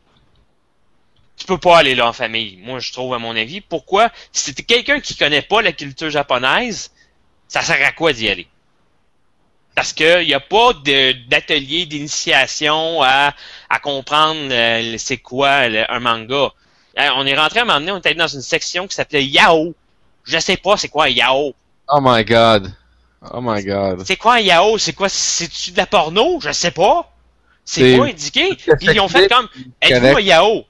Tu peux pas aller là en famille, moi je trouve à mon avis. Pourquoi? Si t'es quelqu'un qui connaît pas la culture japonaise, ça sert à quoi d'y aller? Parce que y a pas d'atelier d'initiation à comprendre c'est quoi un manga. On est rentré à un moment donné, on était dans une section qui s'appelait Yao. Je sais pas c'est quoi un Yao. Oh my god. Oh my god. C'est quoi un Yao? C'est quoi? C'est-tu de la porno? Je sais pas. C'est pas indiqué. Puis ils ont fait comme, êtes-vous un Yao?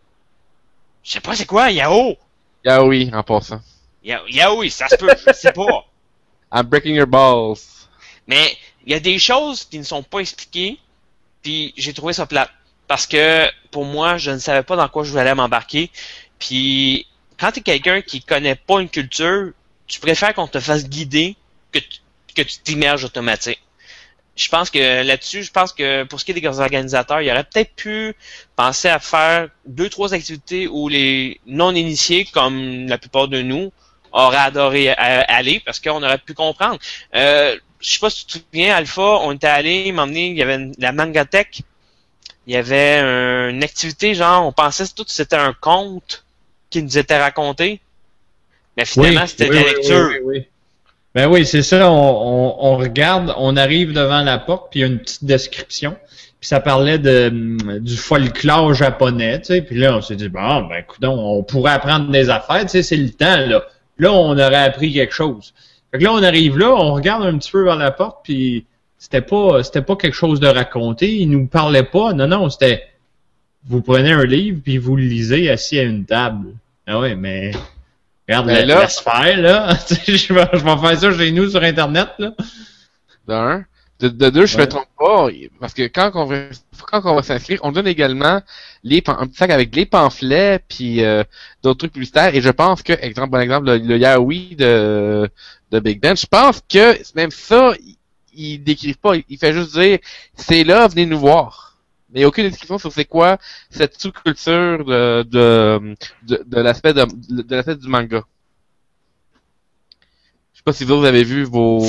Je sais pas c'est quoi un Yao. Yaoi, en passant. Yaoi, ça se peut, je sais pas. I'm breaking your balls. Mais il y a des choses qui ne sont pas expliquées, puis j'ai trouvé ça plate. Parce que pour moi, je ne savais pas dans quoi je voulais m'embarquer. Puis quand tu es quelqu'un qui connaît pas une culture, tu préfères qu'on te fasse guider que tu t'immerges automatique. Je pense que là-dessus, pour ce qui est des organisateurs, il aurait peut-être pu penser à faire 2-3 activités où les non-initiés, comme la plupart de nous, auraient adoré aller parce qu'on aurait pu comprendre. Je sais pas si tu te souviens, Alpha, on était allé m'emmener, il y avait la Mangatech, il y avait une activité, genre, on pensait que c'était un conte qui nous était raconté. Mais finalement, c'était de la lecture. Oui. Ben oui, c'est ça. On regarde, on arrive devant la porte, puis il y a une petite description. Puis ça parlait du folklore japonais, tu sais. Puis là, on s'est dit, bon, ben coudonc, on pourrait apprendre des affaires, tu sais, c'est le temps, là. Là, on aurait appris quelque chose. Fait que là, on arrive là, on regarde un petit peu vers la porte, puis c'était pas quelque chose de raconté. Il nous parlait pas. Non, c'était, vous prenez un livre, puis vous le lisez assis à une table. Ah ouais, mais... Regarde, laisse faire, là. je vais faire ça chez nous sur Internet, là. D'un. De deux, je me trompe pas, parce que quand on va s'inscrire, on donne également un petit sac avec les pamphlets puis d'autres trucs publicitaires. Et je pense que, bon exemple, le Yaoi de Big Ben, je pense que même ça, il décrivent pas. Il fait juste dire c'est là, venez nous voir. Mais il n'y a aucune description sur c'est quoi cette sous-culture de l'aspect du manga. Je sais pas si vous avez vu vos.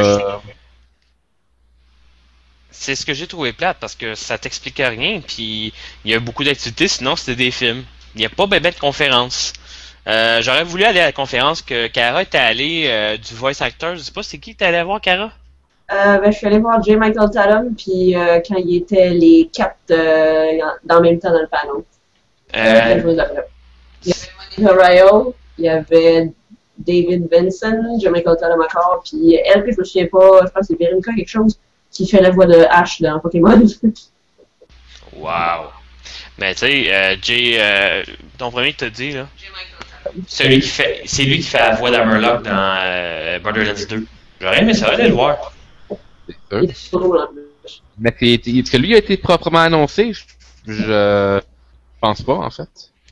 C'est ce que j'ai trouvé plate parce que ça t'expliquait rien, puis il y a beaucoup d'activités, sinon c'était des films. Il n'y a pas bébé de conférence. J'aurais voulu aller à la conférence que Kara était allée du voice actor. Je sais pas c'est qui que t'es allé voir, Kara? Je suis allée voir J. Michael Tatum, puis quand il était les quatre dans le même temps dans le panneau. Il y avait Monica Ryo, il y avait David Benson, J. Michael Tatum encore, puis elle que je me souviens pas, je pense que c'est Veronica quelque chose, qui fait la voix de Ash dans Pokémon. Wow! Mais tu sais, Jay, ton premier te dit, là, c'est lui qui fait la voix d'Hammerlock dans Borderlands 2. J'aurais aimé ça, aller le voir. Il est drôle en plus. Mais est-ce que lui a été proprement annoncé? Je pense pas, en fait.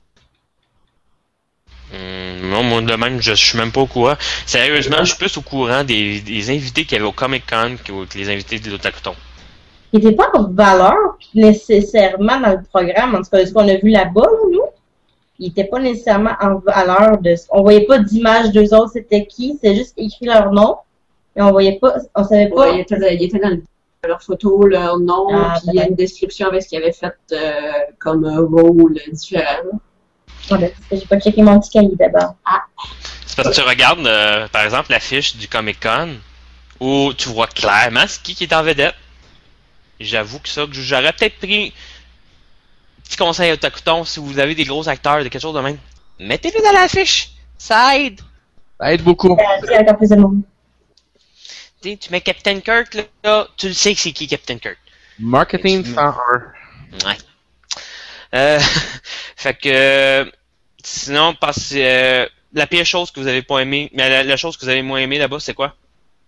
Non, moi de même, je suis même pas au courant. Sérieusement, je suis plus au courant des invités qu'il y avait au Comic-Con que les invités de l'Otakuton. Il n'était pas en valeur nécessairement dans le programme, en tout cas, ce qu'on a vu là-bas, là, nous. Il n'était pas nécessairement en valeur de. On voyait pas d'image d'eux autres, c'était qui, c'est juste écrit leur nom. Et on voyait pas, on savait pas. Ouais, il était dans leur photo, leur nom, puis il y a une description avec ce qu'ils avaient fait comme rôle différent. Ouais, j'ai pas checké mon petit cahier d'abord. C'est parce que tu regardes, par exemple, l'affiche du Comic-Con, où tu vois clairement qui est en vedette. J'avoue que j'aurais peut-être pris petit conseil à Otakuton, si vous avez des gros acteurs de quelque chose de même, mettez-le dans l'affiche. Ça aide. Ça aide beaucoup. Il y a encore plus de monde. Tu mets Captain Kirk, là, tu le sais que c'est qui Captain Kirk. Marketing 101. Ouais. Fait que sinon, la pire chose que vous avez pas aimé, mais la chose que vous avez moins aimé là-bas, c'est quoi?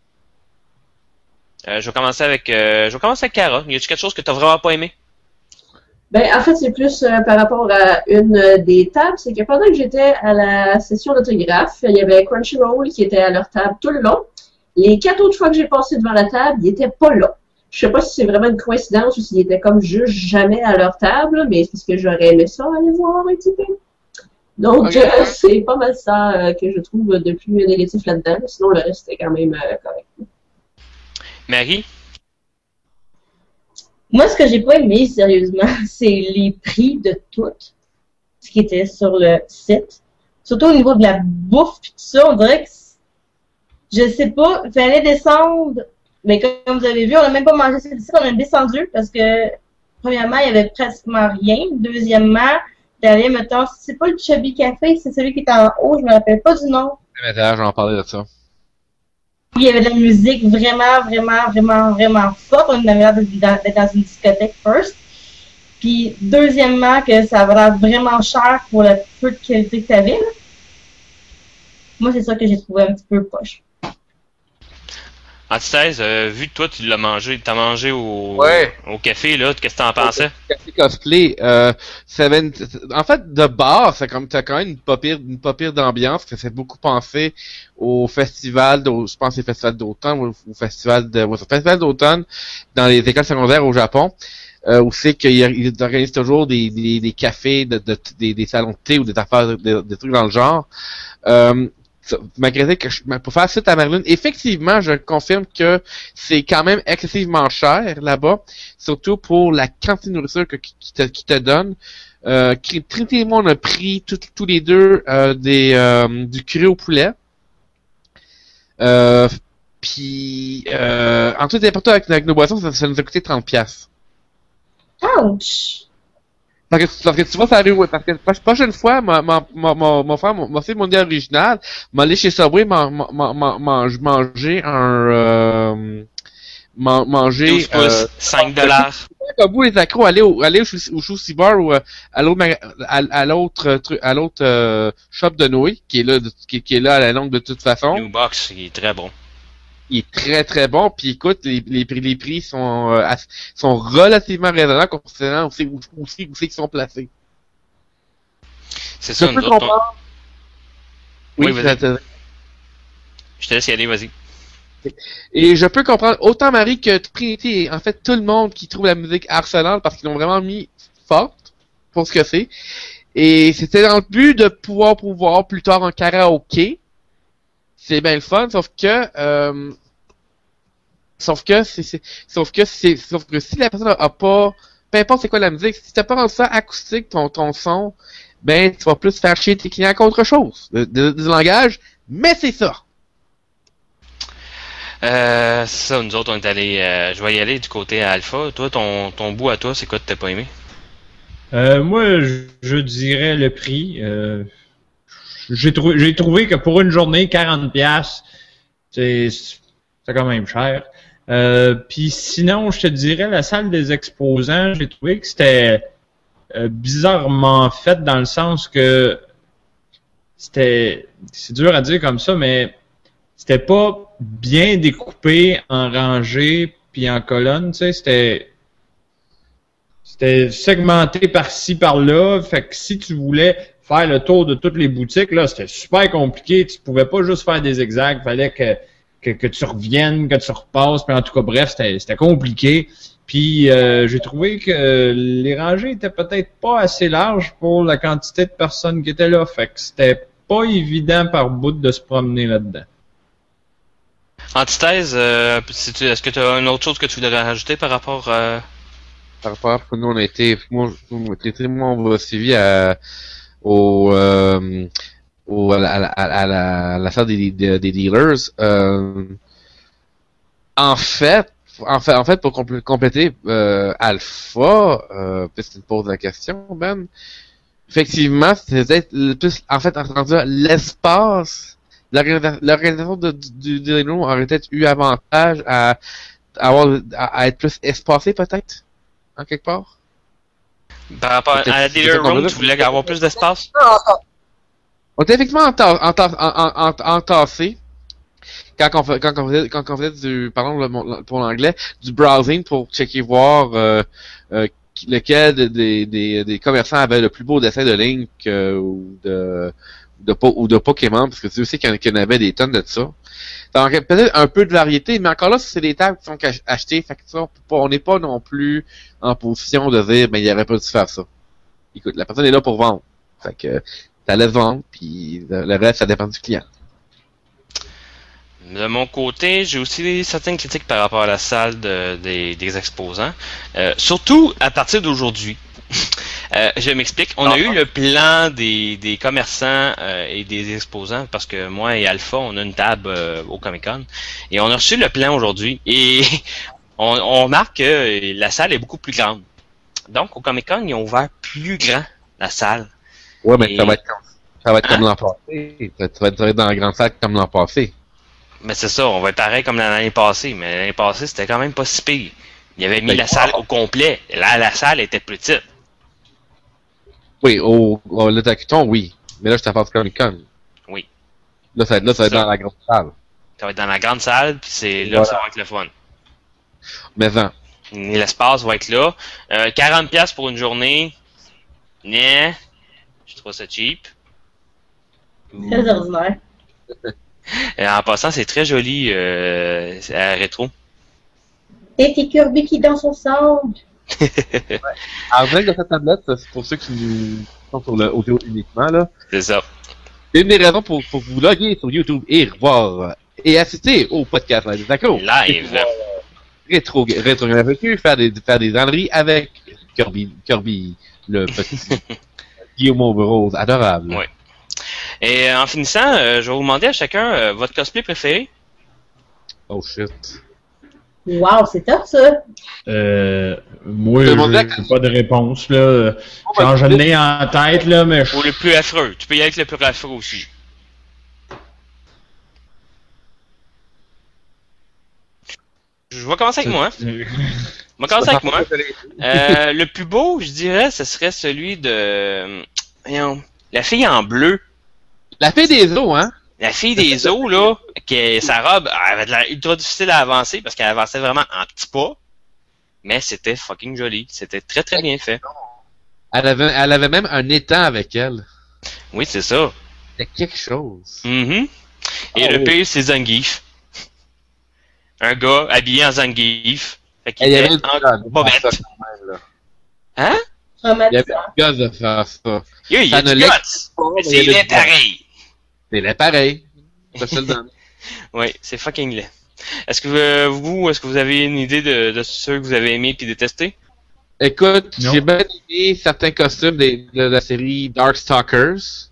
Je vais commencer avec Kara. Y a-tu quelque chose que t'as vraiment pas aimé? Ben, en fait, c'est plus par rapport à une des tables, c'est que pendant que j'étais à la session d'autographe, il y avait Crunchyroll qui était à leur table tout le long. Les 4 autres fois que j'ai passé devant la table, ils étaient pas là. Je sais pas si c'est vraiment une coïncidence ou s'ils étaient comme juste jamais à leur table, mais c'est parce que j'aurais aimé ça aller voir un petit peu. Donc, c'est pas mal ça que je trouve de plus négatif là-dedans. Sinon, le reste est quand même correct. Marie? Moi, ce que j'ai pas aimé, sérieusement, c'est les prix de tout ce qui était sur le site. Surtout au niveau de la bouffe et tout ça, on dirait que, je sais pas, il fallait descendre, mais comme vous avez vu, on n'a même pas mangé sur le site, on a descendu parce que, premièrement, il y avait pratiquement rien. Deuxièmement, t'allais, mettons, c'est pas le Chubby Café, c'est celui qui est en haut, je me rappelle pas du nom. Je vais en parler de ça. Il y avait de la musique vraiment forte. On avait l'air d'être dans une discothèque first. Puis, deuxièmement, que ça avait l'air vraiment cher pour le peu de qualité que tu avais. Moi, c'est ça que j'ai trouvé un petit peu poche. Antithèse, vu que toi, tu l'as mangé, t'as mangé au café, là, qu'est-ce que t'en pensais? Café cosplay, en fait, de base, t'as quand même une pas pire d'ambiance, ça fait beaucoup penser au festival, je pense que c'est le festival d'automne, ou au festival d'automne, dans les écoles secondaires au Japon, où c'est qu'ils organisent toujours des cafés, des salons de thé ou des affaires, des trucs dans le genre. Malgré que pour faire suite à Marilyn, effectivement, je confirme que c'est quand même excessivement cher là-bas, surtout pour la quantité de nourriture qu'ils te donnent. Trinity et moi, on a pris tous les deux du curry au poulet. Puis en tout et partout avec nos boissons, ça nous a coûté 30$. Ouch! Parce que tu vois, ça arrive, ouais, parce que la prochaine fois, mon frère m'a fait mon idée originale, m'a allé chez Subway manger manger 12 pouces, 5$. Comme vous les accros, aller au Sushi Bar ou à l'autre shop de Noé qui est là à la longue de toute façon. New Box, il est très bon. Il est très très bon, puis écoute, les prix sont relativement raisonnables considérant où ils sont placés. C'est ça, Je peux comprendre. Oui, vas-y. Je te laisse y aller, vas-y. Et je peux comprendre autant Marie que Trinity et en fait tout le monde qui trouve la musique harcelante parce qu'ils l'ont vraiment mis forte pour ce que c'est. Et c'était dans le but de pouvoir plus tard en karaoké. C'est bien le fun, sauf que si la personne a pas, peu importe c'est quoi la musique, si t'as pas rendu ça acoustique ton son, ben tu vas plus faire chier tes clients qu'autre chose. Du langage, mais c'est ça. Ça, nous autres, on est allés, je vais y aller du côté alpha. Toi, ton bout à toi, c'est quoi que t'as pas aimé? Moi, je dirais le prix. J'ai trouvé que pour une journée, 40$, c'est quand même cher. Puis sinon, je te dirais, la salle des exposants, j'ai trouvé que c'était bizarrement fait dans le sens que c'est dur à dire comme ça, mais c'était pas bien découpé en rangées puis en colonnes, tu sais, c'était segmenté par-ci, par-là. Fait que si tu voulais faire le tour de toutes les boutiques, là, c'était super compliqué. Tu pouvais pas juste faire des zigzags. Il fallait que tu reviennes, que tu repasses. Puis en tout cas, bref, c'était compliqué. Puis j'ai trouvé que les rangées étaient peut-être pas assez larges pour la quantité de personnes qui étaient là. Fait que c'était pas évident par bout de se promener là-dedans. Antithèse, est-ce que tu as une autre chose que tu voudrais rajouter par rapport à que nous on a été, moi on va suivi à la salle des dealers. En fait, pour compléter Alpha, puisque tu me poses la question, Ben, effectivement, c'est peut-être plus, en fait, entendu l'espace. L'organisation du dealer aurait peut-être eu avantage à être plus espacé, peut-être, en quelque part. Par rapport à la dealer room, tu voulais avoir plus d'espace? On était effectivement entassés quand on faisait du, pardon pour l'anglais, du browsing pour checker voir lequel des commerçants avait le plus beau dessin de Link ou de Pokémon, parce que tu sais qu'il y en avait des tonnes de ça. Donc peut-être un peu de variété, mais encore là, c'est des tables qui sont achetées, fait que ça, on n'est pas non plus en position de dire ben il aurait pas dû faire ça. Écoute, la personne est là pour vendre. Fait que ça laisse vendre, puis le reste, ça dépend du client. De mon côté, j'ai aussi certaines critiques par rapport à la salle des exposants. Surtout à partir d'aujourd'hui. Je m'explique. On a eu le plan des commerçants et des exposants parce que moi et Alpha, on a une table au Comic-Con et on a reçu le plan aujourd'hui et on remarque que la salle est beaucoup plus grande. Donc au Comic-Con, ils ont ouvert plus grand la salle. Ouais, mais ça va être comme l'an passé. Ça va être dans la grande salle comme l'an passé. Mais c'est ça, on va être pareil comme l'année passée, mais l'année passée, c'était quand même pas si pire. Il avait mis la salle au complet. Là, la salle était petite. Oui, le Tacuton, oui. Mais là, je te parle de Comic-Con. Oui. Là, ça va être dans la grande salle. Ça va être dans la grande salle, puis c'est là que ça va être le fun. Mais non. L'espace va être là. 40$ pour une journée. Né. Je trouve ça cheap. Très ordinaire. En passant, c'est très joli à rétro. Et c'est Kirby qui danse au centre. En vrai, de cette tablette, c'est pour ceux qui sont sur le audio uniquement, là. C'est ça. Une des raisons pour vous loguer sur YouTube et revoir et assister au podcast des accros. Live. Rétro vécu, faire des âneries avec Kirby le petit Guillaume Rose, adorable. Ouais. Et en finissant, je vais vous demander à chacun votre cosplay préféré. Oh shit. Wow, c'est top ça! Moi, Demandez j'ai pas de réponse, là. J'en ai en tête, là, mais Ou le plus affreux. Tu peux y aller avec le plus affreux aussi. Je vais commencer avec moi. On va commencer avec moi. Le plus beau, je dirais, ce serait celui de... Voyons, la fille en bleu. La fille des eaux, hein? La fille des eaux, là, sa robe, elle avait de l'air ultra difficile à avancer parce qu'elle avançait vraiment en petits pas. Mais c'était fucking joli. C'était très très bien fait. Elle avait même un étang avec elle. Oui, c'est ça. C'était quelque chose. Mm-hmm. Et le pire, c'est Zangief. Un gars habillé en Zangief. Fait qu'il Il y était avait en bobette. Hein? Il y avait Traumatisant. le gars de faire ça. Yo, il y a Ça du ne guts. l'existe pas, Mais mais c'est il y a laid du- pareil. C'est là pareil. Ça, je te le donne. Oui, c'est fucking laid. Est-ce que est-ce que vous avez une idée de ceux que vous avez aimés puis détestés? Écoute, Non. j'ai bien aimé certains costumes de la série Darkstalkers.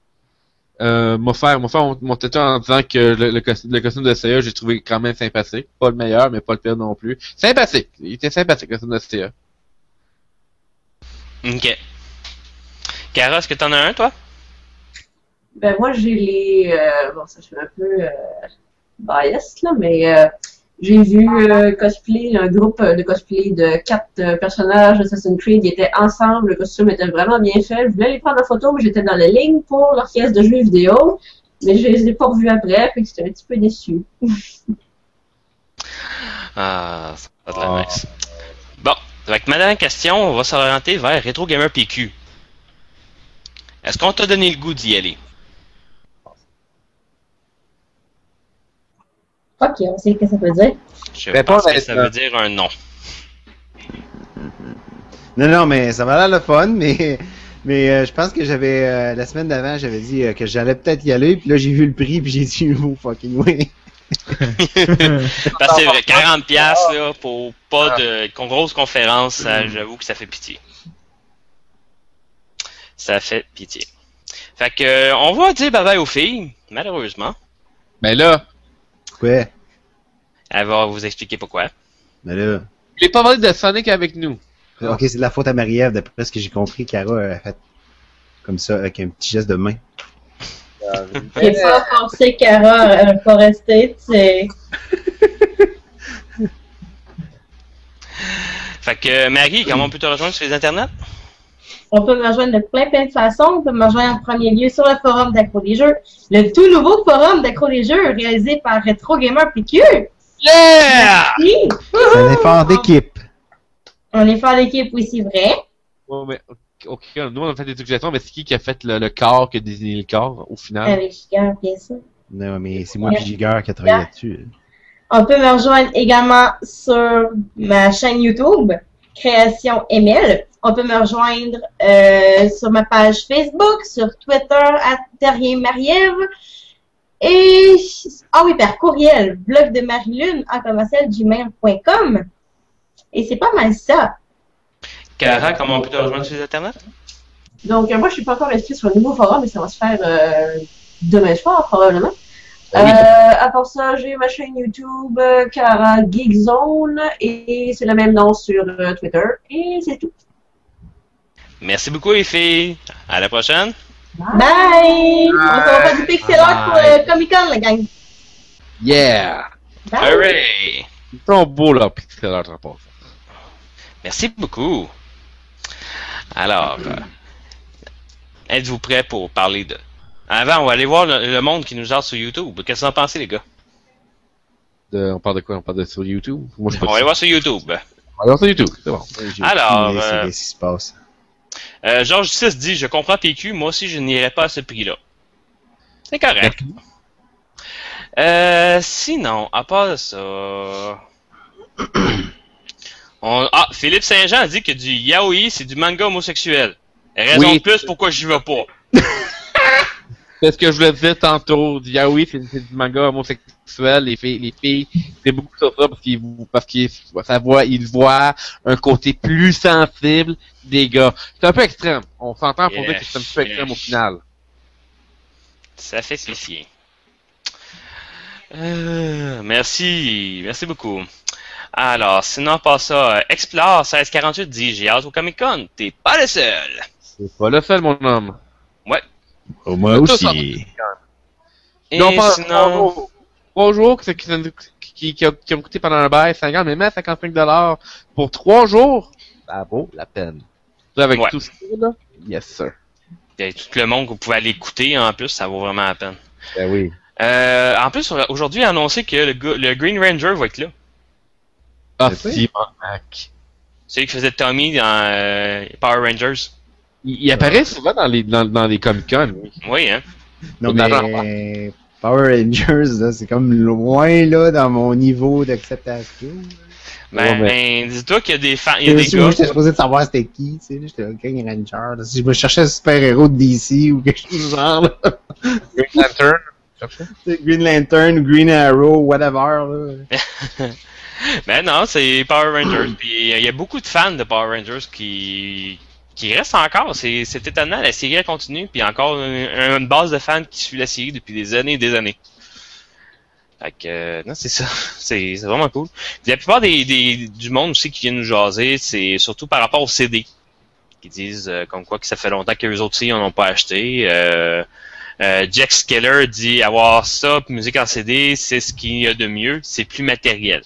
Mon tête en disant que le costume de Seiya, j'ai trouvé quand même sympathique. Pas le meilleur, mais pas le pire non plus. Sympathique. Il était sympathique, le costume de Seiya. Ok. Cara, est-ce que t'en as un, toi? Ben moi j'ai les bon ça je suis un peu biased là, mais j'ai vu cosplay, un groupe de cosplay de 4 personnages d'Assassin's Creed, ils étaient ensemble, le costume était vraiment bien fait. Je voulais les prendre en photo, mais j'étais dans la ligne pour l'orchestre de jeux vidéo, mais je les ai pas revus après, fait que j'étais un petit peu déçu. Ah, ça va de la nice. Bon, avec ma dernière question, on va s'orienter vers Retro Gamer PQ. Est-ce qu'on t'a donné le goût d'y aller? Ok, on sait ce que ça veut dire. Je Réponds pense que à ça ça. veut dire un non. Non, mais ça m'a l'air le fun, mais je pense que j'avais la semaine d'avant, j'avais dit que j'allais peut-être y aller, puis là j'ai vu le prix, puis j'ai dit oh fucking oui. Parce que c'est vrai, 40$ là, pour pas de grosse conférence, j'avoue que ça fait pitié. Ça fait pitié. Fait que on va dire bye bye aux filles, malheureusement. Mais là, Ouais, Elle va vous expliquer pourquoi. mais là, il est pas parlé de Sonic avec nous. ok, c'est de la faute à Marie-Ève, d'après ce que j'ai compris, Cara a fait comme ça, avec un petit geste de main. J'ai pas forcé Cara à pas rester, tu sais. Fait que Marie, comment on peut te rejoindre sur les internets? On peut me rejoindre de plein de façons. On peut me rejoindre en premier lieu sur le forum d'Accro des Jeux. Le tout nouveau forum d'Accro des Jeux réalisé par Retro Gamer PQ. Yeah! Oui. C'est un effort d'équipe. On est fort d'équipe, oui, c'est vrai. Ouais, mais, ok, nous on a fait des suggestions, mais c'est qui a fait le corps, qui a désigné le corps au final? Avec Giga, bien sûr. Non, mais c'est moi et Giger qui a travaillé là-dessus. On peut me rejoindre également sur ma chaîne YouTube, Création ML. On peut me rejoindre sur ma page Facebook, sur Twitter, @terriermariev. Et, ah oui, par courriel, blog de Marie-Lune, @gmail.com. Et c'est pas mal ça. Cara, comment on peut te rejoindre sur les internets? Donc moi je suis pas encore inscrite sur le nouveau forum, mais ça va se faire demain soir probablement. À part ça, j'ai ma chaîne YouTube, Cara Geekzone, et c'est le même nom sur Twitter, et c'est tout. Merci beaucoup les filles. À la prochaine. Bye! On se revoit du pixel art pour le Comic-Con, la gang. Yeah! Bye! Hooray! Ils sont beaux là, pixel art en passant. Merci beaucoup. Alors, êtes-vous prêts pour parler de... Avant, on va aller voir le monde qui nous jase sur YouTube. Qu'est-ce que vous en pensez, les gars? On parle de quoi? On parle de sur YouTube? Moi, je sais On pas. va aller voir sur YouTube. On va aller voir sur YouTube, c'est bon. J'ai Alors, aucune idée, c'est qu'est-ce qui se passe. Georges 6 dit, je comprends PQ, moi aussi je n'irai pas à ce prix-là. C'est correct. Sinon, à part ça... Ah, Philippe Saint-Jean dit que du yaoi, c'est du manga homosexuel. Raison Oui. de plus pourquoi j'y vais pas. C'est ce que je voulais dire tantôt. Ah oui, c'est du manga homosexuel. Les filles, c'est beaucoup sur ça parce qu'ils ils voient un côté plus sensible des gars. C'est un peu extrême. On s'entend pour dire que c'est un peu extrême au final. Ça fait spécial. Merci beaucoup. Alors, sinon, pas ça. Explore 1648 dit j'ai hâte au Comic Con. T'es pas le seul. C'est pas le seul, mon homme. Ouais. Oh, moi aussi. Et Non, pas sinon. 3 jours qui ont coûté pendant un bail 50, mais même 55$ pour 3 jours, ça vaut la peine. Là, avec tout ça, là, yes sir. Et tout le monde que vous pouvez aller écouter, en plus, ça vaut vraiment la peine. Ben oui. En plus, aujourd'hui, il a annoncé que le Green Ranger va être là. Ah, si, Mac. C'est lui qui faisait Tommy dans Power Rangers. Il apparaît souvent dans les Comic-Con. Oui, hein. Non, mais Power Rangers, là, c'est comme loin, là, dans mon niveau d'acceptation. Ben, dis-toi qu'il y a des fans, il y a des Moi, gars. j'étais supposé de savoir c'était qui, tu sais, j'étais un Green Ranger. Si je me cherchais un super-héros de DC ou quelque chose du genre, là. Green Lantern. Green Lantern, Green Arrow, whatever, là. Ben non, c'est Power Rangers. Puis il y a beaucoup de fans de Power Rangers qui restent encore. C'est étonnant, la série elle continue. Puis encore une base de fans qui suit la série depuis des années et des années. Fait que, non, c'est ça. C'est vraiment cool. Puis la plupart du monde aussi qui vient nous jaser, c'est surtout par rapport au CD. Qui disent comme quoi que ça fait longtemps qu'eux autres aussi, ils n'en ont pas acheté. Jack Skeller dit avoir ça, puis musique en CD, c'est ce qu'il y a de mieux. C'est plus matériel.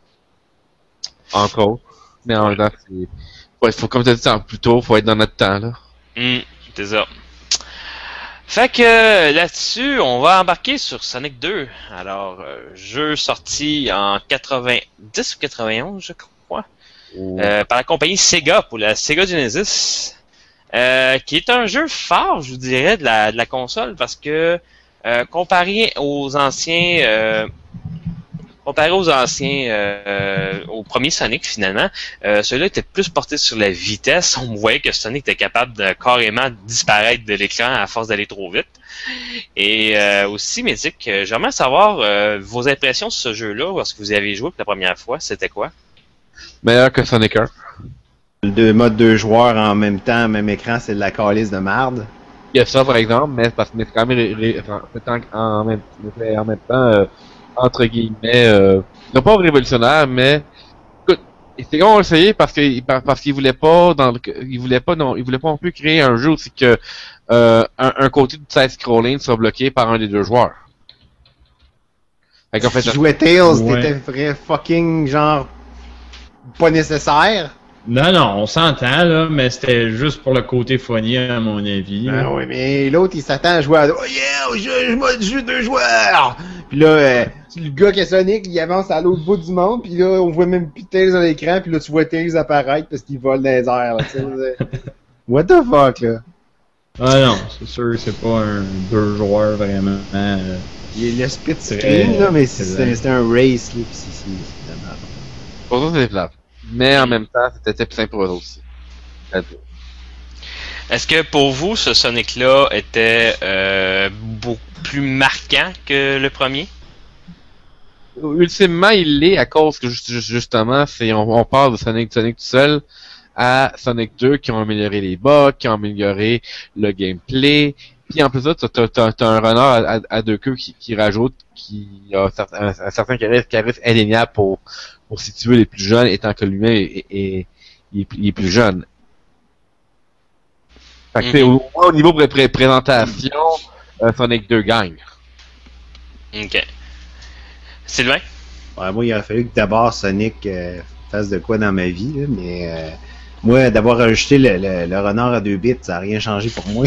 Encore. Mais en même temps, c'est... Ouais, faut, comme tu as dit plus tôt, faut être dans notre temps, là. C'est ça. Fait que là-dessus, on va embarquer sur Sonic 2. Alors, jeu sorti en 90 ou 91, je crois. Par la compagnie Sega pour la Sega Genesis. Qui est un jeu fort, je vous dirais, de la console, parce que comparé aux anciens au premier Sonic finalement, celui-là était plus porté sur la vitesse. On voyait que Sonic était capable de carrément disparaître de l'écran à force d'aller trop vite. Et aussi, Médic, j'aimerais savoir vos impressions sur ce jeu-là, lorsque vous y avez joué pour la première fois, c'était quoi? Meilleur que Sonic 1. Le mode 2 joueurs en même temps, même écran, c'est de la calice de marde. Il y a ça par exemple, mais parce que c'est quand même en même temps entre guillemets non pas révolutionnaire, mais écoute, c'est qu'on va essayer parce qu'il voulait pas non plus créer un jeu aussi que un côté du side scrolling soit bloqué par un des deux joueurs. Fait qu'en fait, si tu jouais Tails, t'étais vrai fucking genre pas nécessaire. Non, on s'entend, là, mais c'était juste pour le côté funny, à mon avis. Ah oui, mais l'autre, il s'attend à jouer à... Oh yeah, je joue 2 joueurs! Puis là, le gars qui est Sonic, il avance à l'autre bout du monde, puis là, on voit même plus Tails dans l'écran, puis là, tu vois Tails apparaître parce qu'il vole dans les airs, là, tu sais. What the fuck, là? Ah non, c'est sûr, c'est pas un 2 joueurs, vraiment. Il y a le split screen, là, mais c'était un race, là, pis c'est dommage. Pour ça, c'est plate. Mais en même temps, c'était plus simple pour eux aussi. Est-ce que pour vous, ce Sonic-là était beaucoup plus marquant que le premier? Ultimement, il l'est à cause que justement, on parle de Sonic tout seul à Sonic 2 qui ont amélioré les bugs, qui ont amélioré le gameplay. Puis en plus de ça, t'as un runner à 2 queues qui rajoute, qui a un certain charisme indéniable pour situer les plus jeunes, étant que lui-même il est plus jeune. Fait que au niveau présentation, Sonic 2 gagne. Ok. Sylvain? Ouais, moi, il aurait fallu que d'abord Sonic fasse de quoi dans ma vie, là, mais moi, d'avoir ajouté le renard à 2 bits, ça n'a rien changé pour moi.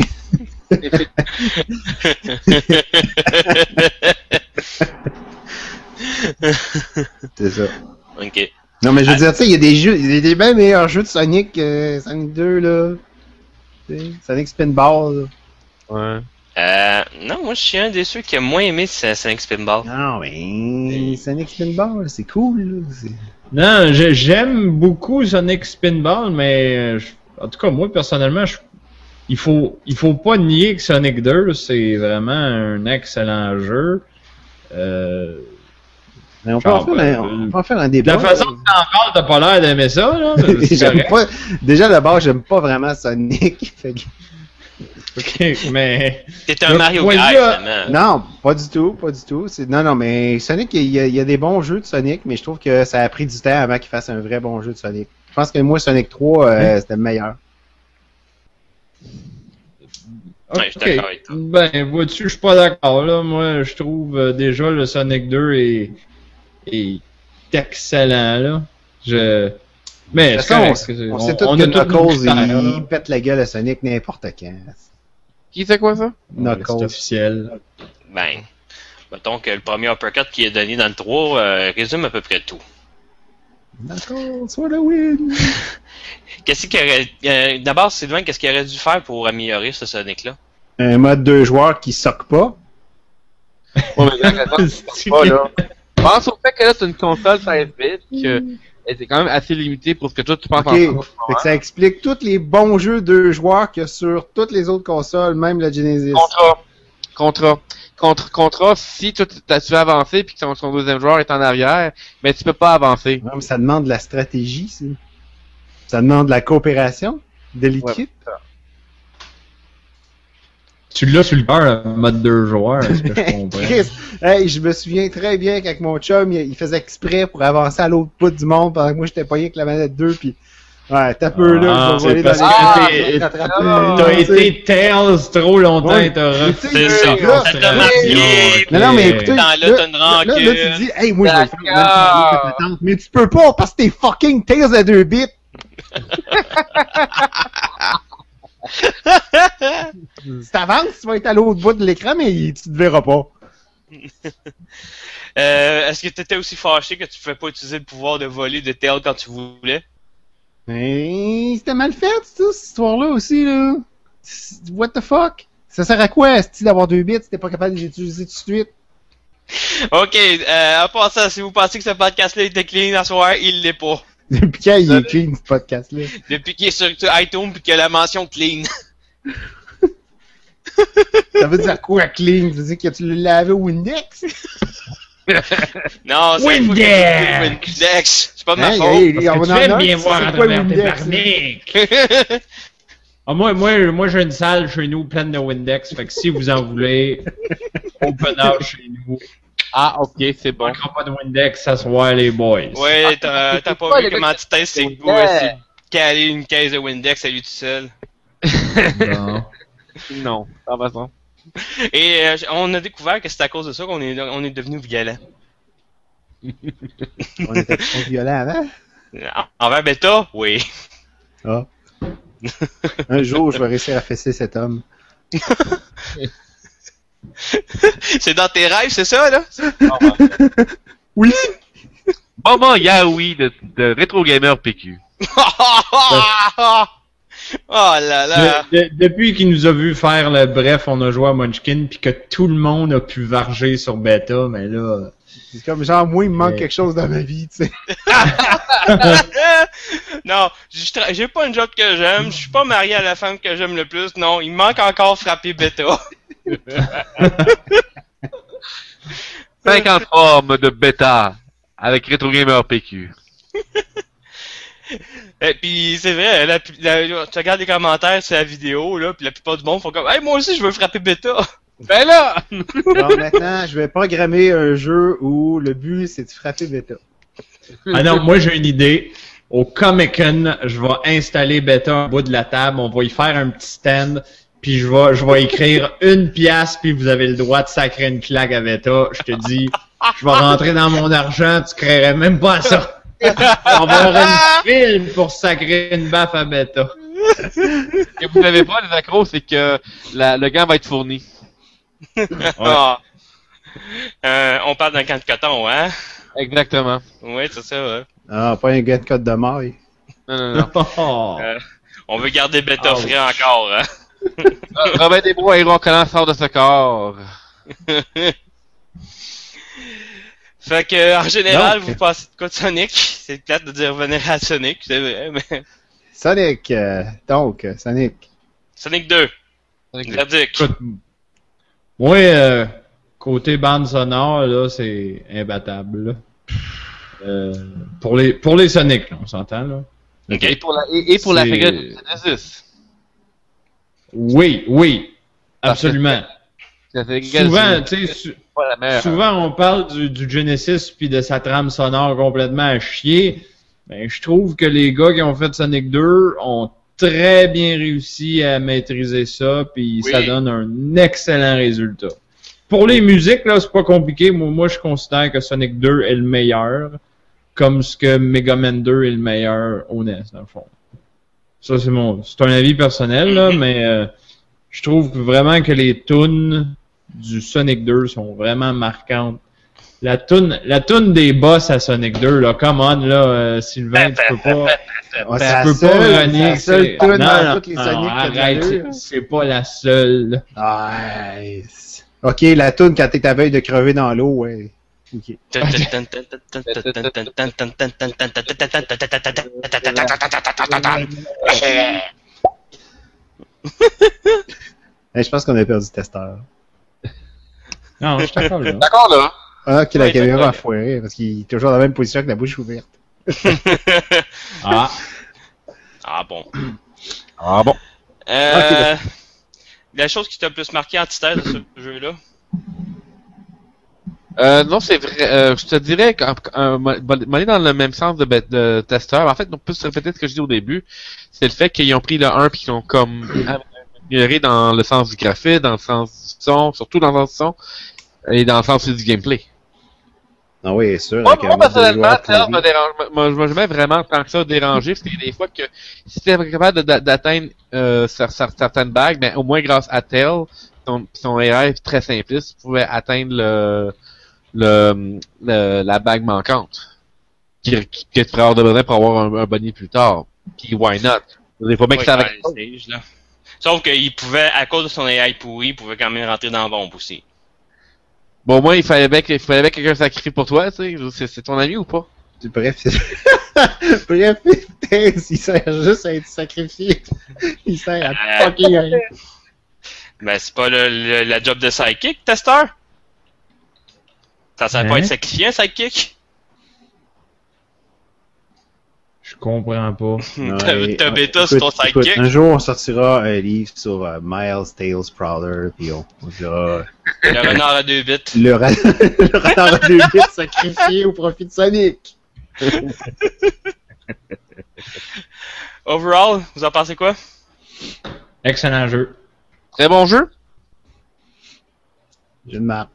C'est ça. Ok. Non, mais je veux dire, tu sais, il y a des bien meilleurs jeux de Sonic que Sonic 2, là. T'sais, Sonic Spinball, là. Ouais. Non, moi, je suis un des ceux qui a moins aimé Sonic Spinball. Non, mais Sonic Spinball, c'est cool, là. Non, j'aime beaucoup Sonic Spinball, mais en tout cas, moi, personnellement, je il faut pas nier que Sonic 2, c'est vraiment un excellent jeu. Mais on peut en faire un De débat. la façon que t'en parles, t'as pas l'air d'aimer ça, là. C'est J'aime correct. pas, déjà, d'abord, j'aime pas vraiment Sonic. Fait que- Ok, mais... T'es un Mario Ouais, Guy, là- finalement. Non, pas du tout. Non, mais Sonic, il y a des bons jeux de Sonic, mais je trouve que ça a pris du temps avant qu'il fasse un vrai bon jeu de Sonic. Je pense que moi, Sonic 3, c'était le meilleur. Ouais, je suis d'accord avec toi. Ben, vois-tu, je suis pas d'accord, là. Moi, je trouve déjà le Sonic 2 est excellent, là. Mais De c'est toute correct. façon, on sait tous a que tous nos Knuckles, critères, il là. pète la gueule à Sonic n'importe quand. Qui c'est quoi ça? C'est Knuckles. officiel. Ben, mettons que le premier uppercut qu'il a donné dans le 3 résume à peu près tout. Knuckles for the win! Qu'est-ce qu'il aurait... D'abord, Sylvain, qu'est-ce qu'il aurait dû faire pour améliorer ce Sonic-là? Un mode 2 joueurs qui soque pas. Ouais, mais pas, là. Pense au fait que là, c'est une console 16 bits, que elle est quand même assez limitée pour ce que toi tu penses Ok, en fait que ça explique tous les bons jeux 2 joueurs qu'il y a sur toutes les autres consoles, même la Genesis. Contra, si tu veux avancer puis que son deuxième joueur est en arrière, mais tu peux pas avancer. Non, mais ça demande de la stratégie, ça. Ça demande de la coopération de l'équipe. Tu l'as sur le cœur, le mode 2 joueurs, est-ce que je comprends? Chris, hey, je me souviens très bien qu'avec mon chum, il faisait exprès pour avancer à l'autre bout du monde pendant que moi j'étais pogné avec la manette 2 puis ouais, t'as peu là, je vais voler dans c'est les parce je vais que rattraper, t'as tu sais. été Tails trop longtemps, Ouais. t'as Mais tu sais, C'est là, ça. là, Ça t'a marqué. Non, mais écoutez, Dans là, t'as une là, rancune. tu dis, hey, moi, je vais le faire même D'accord. si je veux, mais tu peux pas parce que t'es fucking Tails à 2 bits. Si t'avances, tu vas être à l'autre bout de l'écran, mais tu te verras pas. Est-ce que t'étais aussi fâché que tu pouvais pas utiliser le pouvoir de voler de Tail quand tu voulais? Mais c'était mal fait, ça, cette histoire-là aussi, là. What the fuck? Ça sert à quoi, ce d'avoir 2 bits si t'es pas capable de les utiliser tout de suite? Ok, en passant, si vous pensez que ce podcast-là était clean à soir, il l'est pas. Depuis quand il est clean, ce podcast-là? Depuis qu'il est sur iTunes pis qu'il a la mention clean. Ça veut dire quoi, clean? Ça veut dire que tu l'as lavé au Windex? Non, c'est Windex! C'est pas de ma Hey, faute. hey, Parce que on tu en fais a un bien qui voir sait à quoi, travers tes Windex, barniques. Ah, moi, j'ai une salle chez nous pleine de Windex, fait que si vous en voulez, open house chez nous. Ah, ok, c'est On bon. manquera pas de Windex ce soir, les boys. Ouais, t'as pas vu comment tu testes c'est beau, c'est caler une caisse de Windex à lui tout seul. Bon. Non, en passant. Et on a découvert que c'est à cause de ça qu'on est devenu violent. On était trop violents avant. Envers Beta, oui. Ah. Un jour, je vais réussir à fesser cet homme. C'est dans tes rêves, c'est ça, là? Oui! Moment yaoui de Retro Gamer PQ. Oh là là! Depuis qu'il nous a vu faire le bref, on a joué à Munchkin, puis que tout le monde a pu varger sur Beta, mais là... C'est comme genre, moi, il me manque Ouais. quelque chose dans ma vie, tu sais. Non, j'ai pas une job que j'aime, je suis pas marié à la femme que j'aime le plus, non, il me manque encore frapper Beta. 50 formes de bêta avec Retro Gamer PQ. Et puis c'est vrai, tu regardes les commentaires sur la vidéo, là, puis la plupart du monde font comme « Hey, moi aussi, je veux frapper Beta! » Ben là! Bon, maintenant, je vais programmer un jeu où le but, c'est de frapper Beta. Ah non, moi j'ai une idée. Au Comic-Con, je vais installer Beta au bout de la table, on va y faire un petit stand, puis je vais écrire 1 pièce, puis vous avez le droit de sacrer une claque à Beta. Je te dis, je vais rentrer dans mon argent, tu créerais même pas à ça. On va avoir une file pour sacrer une baffe à Beta. Ce que vous savez pas, les accros, c'est que le gant va être fourni. Ah. On parle d'un camp de coton, hein? Exactement. Oui, c'est ça, ouais. Ah, pas un gars de code de maille. Non. Oh. On veut garder Beta frais encore, hein? Robin Desbois, héros collant, sort de ce corps. Fait que, en général, Donc. vous passez de quoi de Sonic? C'est plate de dire revenir à Sonic, c'est vrai, mais... Sonic, Sonic. Sonic 2. Sonic 2. Verdict. Écoute, moi, côté bande sonore, là, c'est imbattable. Là. Pour les Sonic, là, on s'entend, là. Ok. Et pour la C'est- figure de Genesis. Oui, absolument. Ça fait égal, Souvent, c'est tu sais, pas la meilleure. souvent on parle du Genesis puis de sa trame sonore complètement à chier. Ben, je trouve que les gars qui ont fait Sonic 2 ont très bien réussi à maîtriser ça, puis Oui. ça donne un excellent résultat. Pour les musiques, là, c'est pas compliqué. Moi, je considère que Sonic 2 est le meilleur, comme ce que Mega Man 2 est le meilleur au NES, dans le fond. Ça, c'est un avis personnel, là, mais je trouve vraiment que les tunes du Sonic 2 sont vraiment marquantes. La tune des boss à Sonic 2, là, come on, là, Sylvain, tu peux pas... Ouais, Tu c'est peux pas renier la que seule c'est- tune Non, dans non, toutes les non, Sonic qui a arrête, de l'allure. c'est pas la seule. Nice. Ok, la tune quand t'es à veille de crever dans l'eau, ouais. Ok. Je pense qu'on a perdu le testeur. Non, je suis d'accord, là. D'accord, là. Ah, ok, la Ouais, caméra d'accord. a foiré parce qu'il est toujours dans la même position avec la bouche ouverte. Ah, Ah bon. Ah bon. La chose qui t'a le plus marqué en antithèse de ce jeu-là? Non, c'est vrai. Je te dirais m'aller dans le même sens de testeur. En fait, on peut se répéter ce que je dis au début. C'est le fait qu'ils ont pris le 1 puis qu'ils ont comme amélioré dans le sens du graphisme, dans le sens du son, surtout dans le sens du son, et dans le sens aussi du gameplay. Ah oui, sûr. Moi, avec un moi mode de personnellement, joueur Tales pourri. me dérange, je me jamais vraiment tant que ça déranger, parce qu'il y a des fois que si t'es capable d'atteindre certaines bagues, ben au moins grâce à Tales, son AI est très simpliste, tu pouvais atteindre la bague manquante que tu pourrais avoir besoin pour avoir un bunny plus tard. Puis why not? Des fois bien que ça avec... stage, là. Sauf qu'il pouvait, à cause de son AI pourri, il pouvait quand même rentrer dans la bombe aussi. Bon, moi, il fallait bien que quelqu'un sacrifie pour toi, tu sais. C'est ton ami ou pas? Bref, bref, Tails, il sert juste à être sacrifié. Il sert à fucking rien. Ben, c'est pas la job de sidekick, testeur? Ça sert pas à être sacrifié, un sidekick? je comprends pas. Ouais, T'as bêta sur ton écoute, sidekick? un jour, on sortira un livre sur Miles Tails Prowler, puis on dira Le renard à 2 bits. le renard à 2 bits sacrifié au profit de Sonic. Overall, vous en pensez quoi? Excellent jeu. Très bon jeu? J'ai une marque.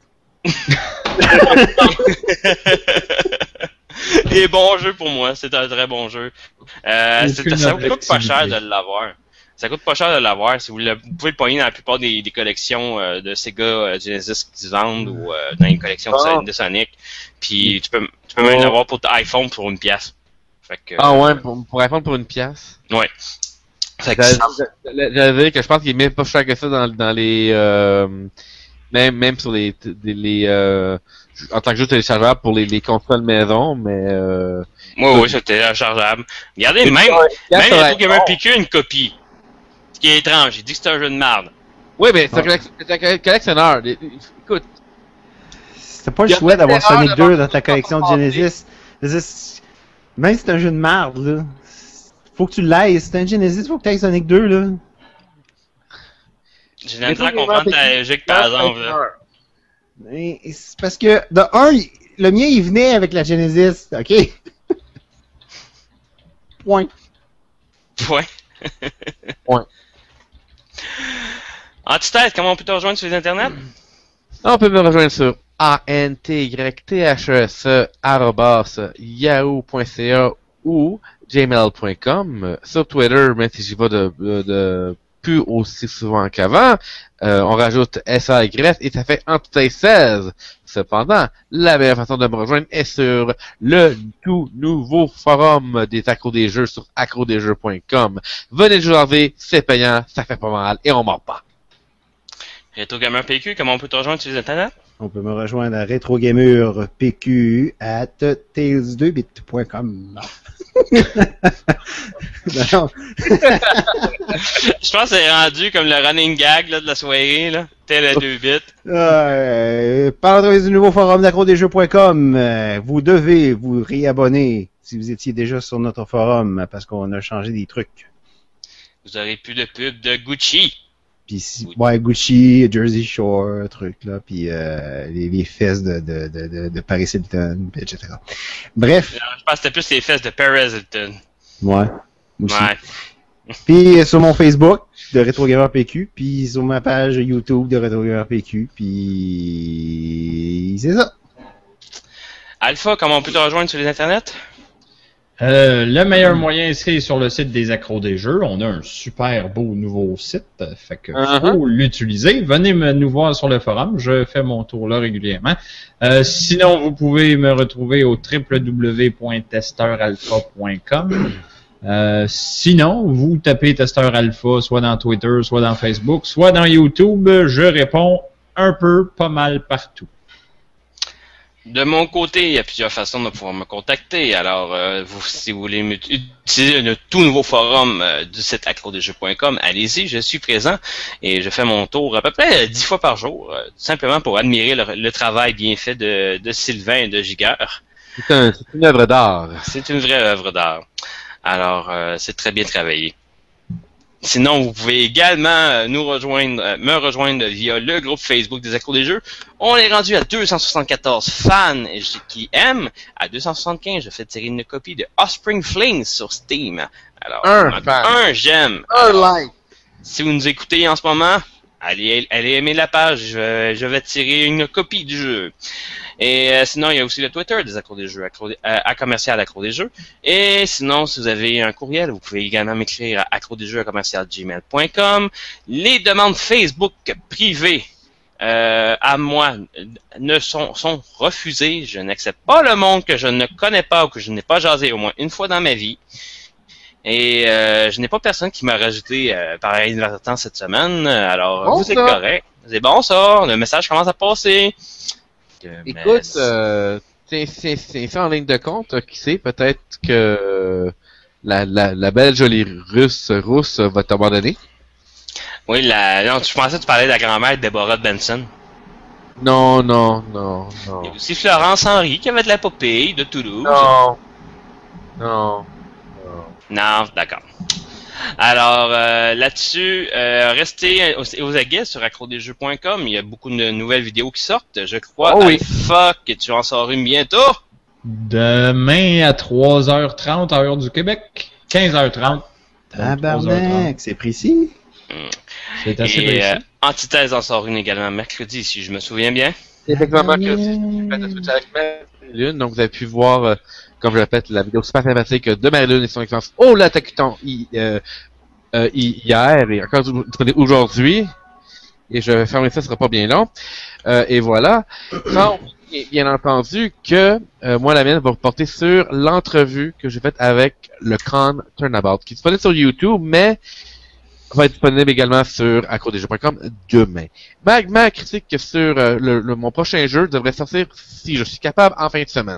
Et bon jeu pour moi, c'est un très bon jeu. Aucune Ça coûte pas objectivité. cher de l'avoir. Ça coûte pas cher de l'avoir. Si vous pouvez le pogner dans la plupart des collections de Sega Genesis qui se vendent ou dans une collection de Sonic. Puis tu peux même l'avoir pour ton iPhone pour une pièce. Fait que, Ah ouais, pour iPhone pour une pièce. ouais. Fait que J'allais dire que je pense qu'il est même pas cher que ça dans les même sur les en tant que jeu téléchargeable pour les consoles maison, mais oui, c'était téléchargeable. Regardez, même Retro Gamer PQ a une copie. Ce qui est étrange, il dit que c'est un jeu de merde. oui, mais c'est un collectionneur. Écoute, C'était pas le Il y a choix d'avoir pas d'erreur Sonic d'avoir 2 dans ta collection de Genesis. Même si c'est un jeu de merde, là. Faut que tu l'aies. Si c'est un Genesis, faut que tu aies Sonic 2, là. J'ai de la misère à comprendre ta logique, par exemple. Là. Et c'est parce que, de un, le mien, il venait avec la Genesis, ok? Point. Ouais. Ouais. Antithèse, comment on peut te rejoindre sur les internets? on peut me rejoindre sur antyrths@yahoo.ca ou gmail.com. Sur Twitter, même si j'y vais de plus aussi souvent qu'avant, on rajoute SAY et ça fait Antithèse 16. Cependant, la meilleure façon de me rejoindre est sur le tout nouveau forum des accros des jeux sur accrodesjeux.com. Venez jouer, c'est payant, ça fait pas mal et on mord pas. Retro Gamer PQ, comment on peut te rejoindre sur les internets? On peut me rejoindre à retrogamerpq@tails2bit.com. Non. Je pense que c'est rendu comme le running gag là, de la soirée, là. Tel à 2 bits. Par l'entremise du nouveau forum d'acrodesjeux.com, vous devez vous réabonner si vous étiez déjà sur notre forum parce qu'on a changé des trucs. Vous aurez plus de pub de Gucci. Puis ouais, Gucci, Jersey Shore, truc là, puis les fesses de Paris Hilton, puis etc. Bref. Je pense que c'était plus les fesses de Perez Hilton. Ouais. Aussi. Ouais. Puis sur mon Facebook de Retro Gamer PQ, puis sur ma page YouTube de Retro Gamer PQ, puis c'est ça. Alpha, comment on peut te rejoindre sur les internets? Le meilleur moyen, c'est sur le site des Accros des Jeux. On a un super beau nouveau site. Fait que faut l'utiliser. Venez nous voir sur le forum. Je fais mon tour là régulièrement. Sinon, vous pouvez me retrouver au www.testeralpha.com. Sinon, vous tapez Testeur Alpha, soit dans Twitter, soit dans Facebook, soit dans YouTube. Je réponds un peu, pas mal partout. De mon côté, il y a plusieurs façons de pouvoir me contacter. Alors, si vous voulez utiliser le tout nouveau forum du site accrodesjeux.com, allez-y, je suis présent et je fais mon tour à peu près 10 fois par jour, simplement pour admirer le travail bien fait de Sylvain et de Giger. C'est une œuvre d'art. C'est une vraie œuvre d'art. Alors, c'est très bien travaillé. Sinon, vous pouvez également me rejoindre via le groupe Facebook des Accros des Jeux. On est rendu à 274 fans qui aiment. À 275, je fais tirer une copie de Offspring Flings sur Steam. Alors, un j'aime. Un like. Si vous nous écoutez en ce moment, allez aimer la page. Je vais tirer une copie du jeu. Et sinon, il y a aussi le Twitter des Accros des Jeux, à commercial Accros des Jeux. Et sinon, si vous avez un courriel, vous pouvez également m'écrire à accrodesjeux@gmail.com. Les demandes Facebook privées à moi sont refusées. Je n'accepte pas le monde que je ne connais pas ou que je n'ai pas jasé au moins une fois dans ma vie. Et je n'ai pas personne qui m'a rajouté par inadvertance cette semaine. Alors, bon, vous êtes correct. C'est bon ça, le message commence à passer. Écoute, c'est ça en ligne de compte, qui sait, peut-être que la belle jolie rousse va t'abandonner. Oui, non, je pensais que tu parlais de la grand-mère de Deborah Benson. Non. Il y a aussi Florence Henry qui avait de la popée de Toulouse. Non, d'accord. Alors, là-dessus, restez aux aguets sur accrodesjeux.com. Il y a beaucoup de nouvelles vidéos qui sortent. Je crois, Alpha, que tu en sors une bientôt. Demain à 3h30, heure du Québec. 15h30. Tabarnak, c'est précis. C'est assez précis. Antithèse en sort une également mercredi, si je me souviens bien. Effectivement, mercredi, avec Marilyn. Donc, vous avez pu voir, comme je le répète, la vidéo super sympathique de Marilyn et son excellence Oh l'attaquant hier et encore disponible aujourd'hui. Et je vais fermer ça, ce sera pas bien long. Et voilà. Donc, bien entendu que moi, la mienne va reporter sur l'entrevue que j'ai faite avec le Con Turnabout, qui est disponible sur YouTube, mais va être disponible également sur accrodesjeux.com demain. Ma critique sur mon prochain jeu devrait sortir, si je suis capable, en fin de semaine.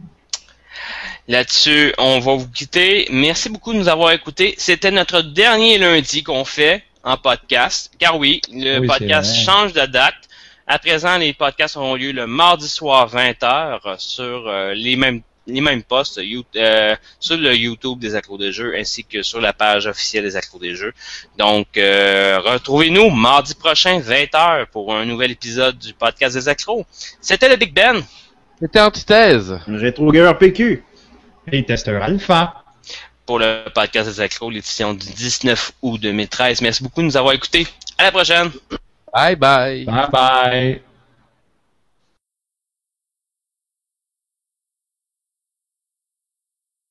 Là-dessus, on va vous quitter. Merci beaucoup de nous avoir écoutés. C'était notre dernier lundi qu'on fait en podcast. Car oui, le podcast change de date. À présent, les podcasts auront lieu le mardi soir 20h sur les mêmes posts sur le YouTube des Accros des Jeux ainsi que sur la page officielle des Accros des Jeux. Donc, retrouvez-nous mardi prochain 20h pour un nouvel épisode du podcast des Accros. C'était le Big Ben. C'était Antithèse. Retro Gamer PQ. Et Testeur Alpha. Pour le podcast des Accros, l'édition du 19 août 2013. Merci beaucoup de nous avoir écoutés. À la prochaine. Bye bye. Bye bye.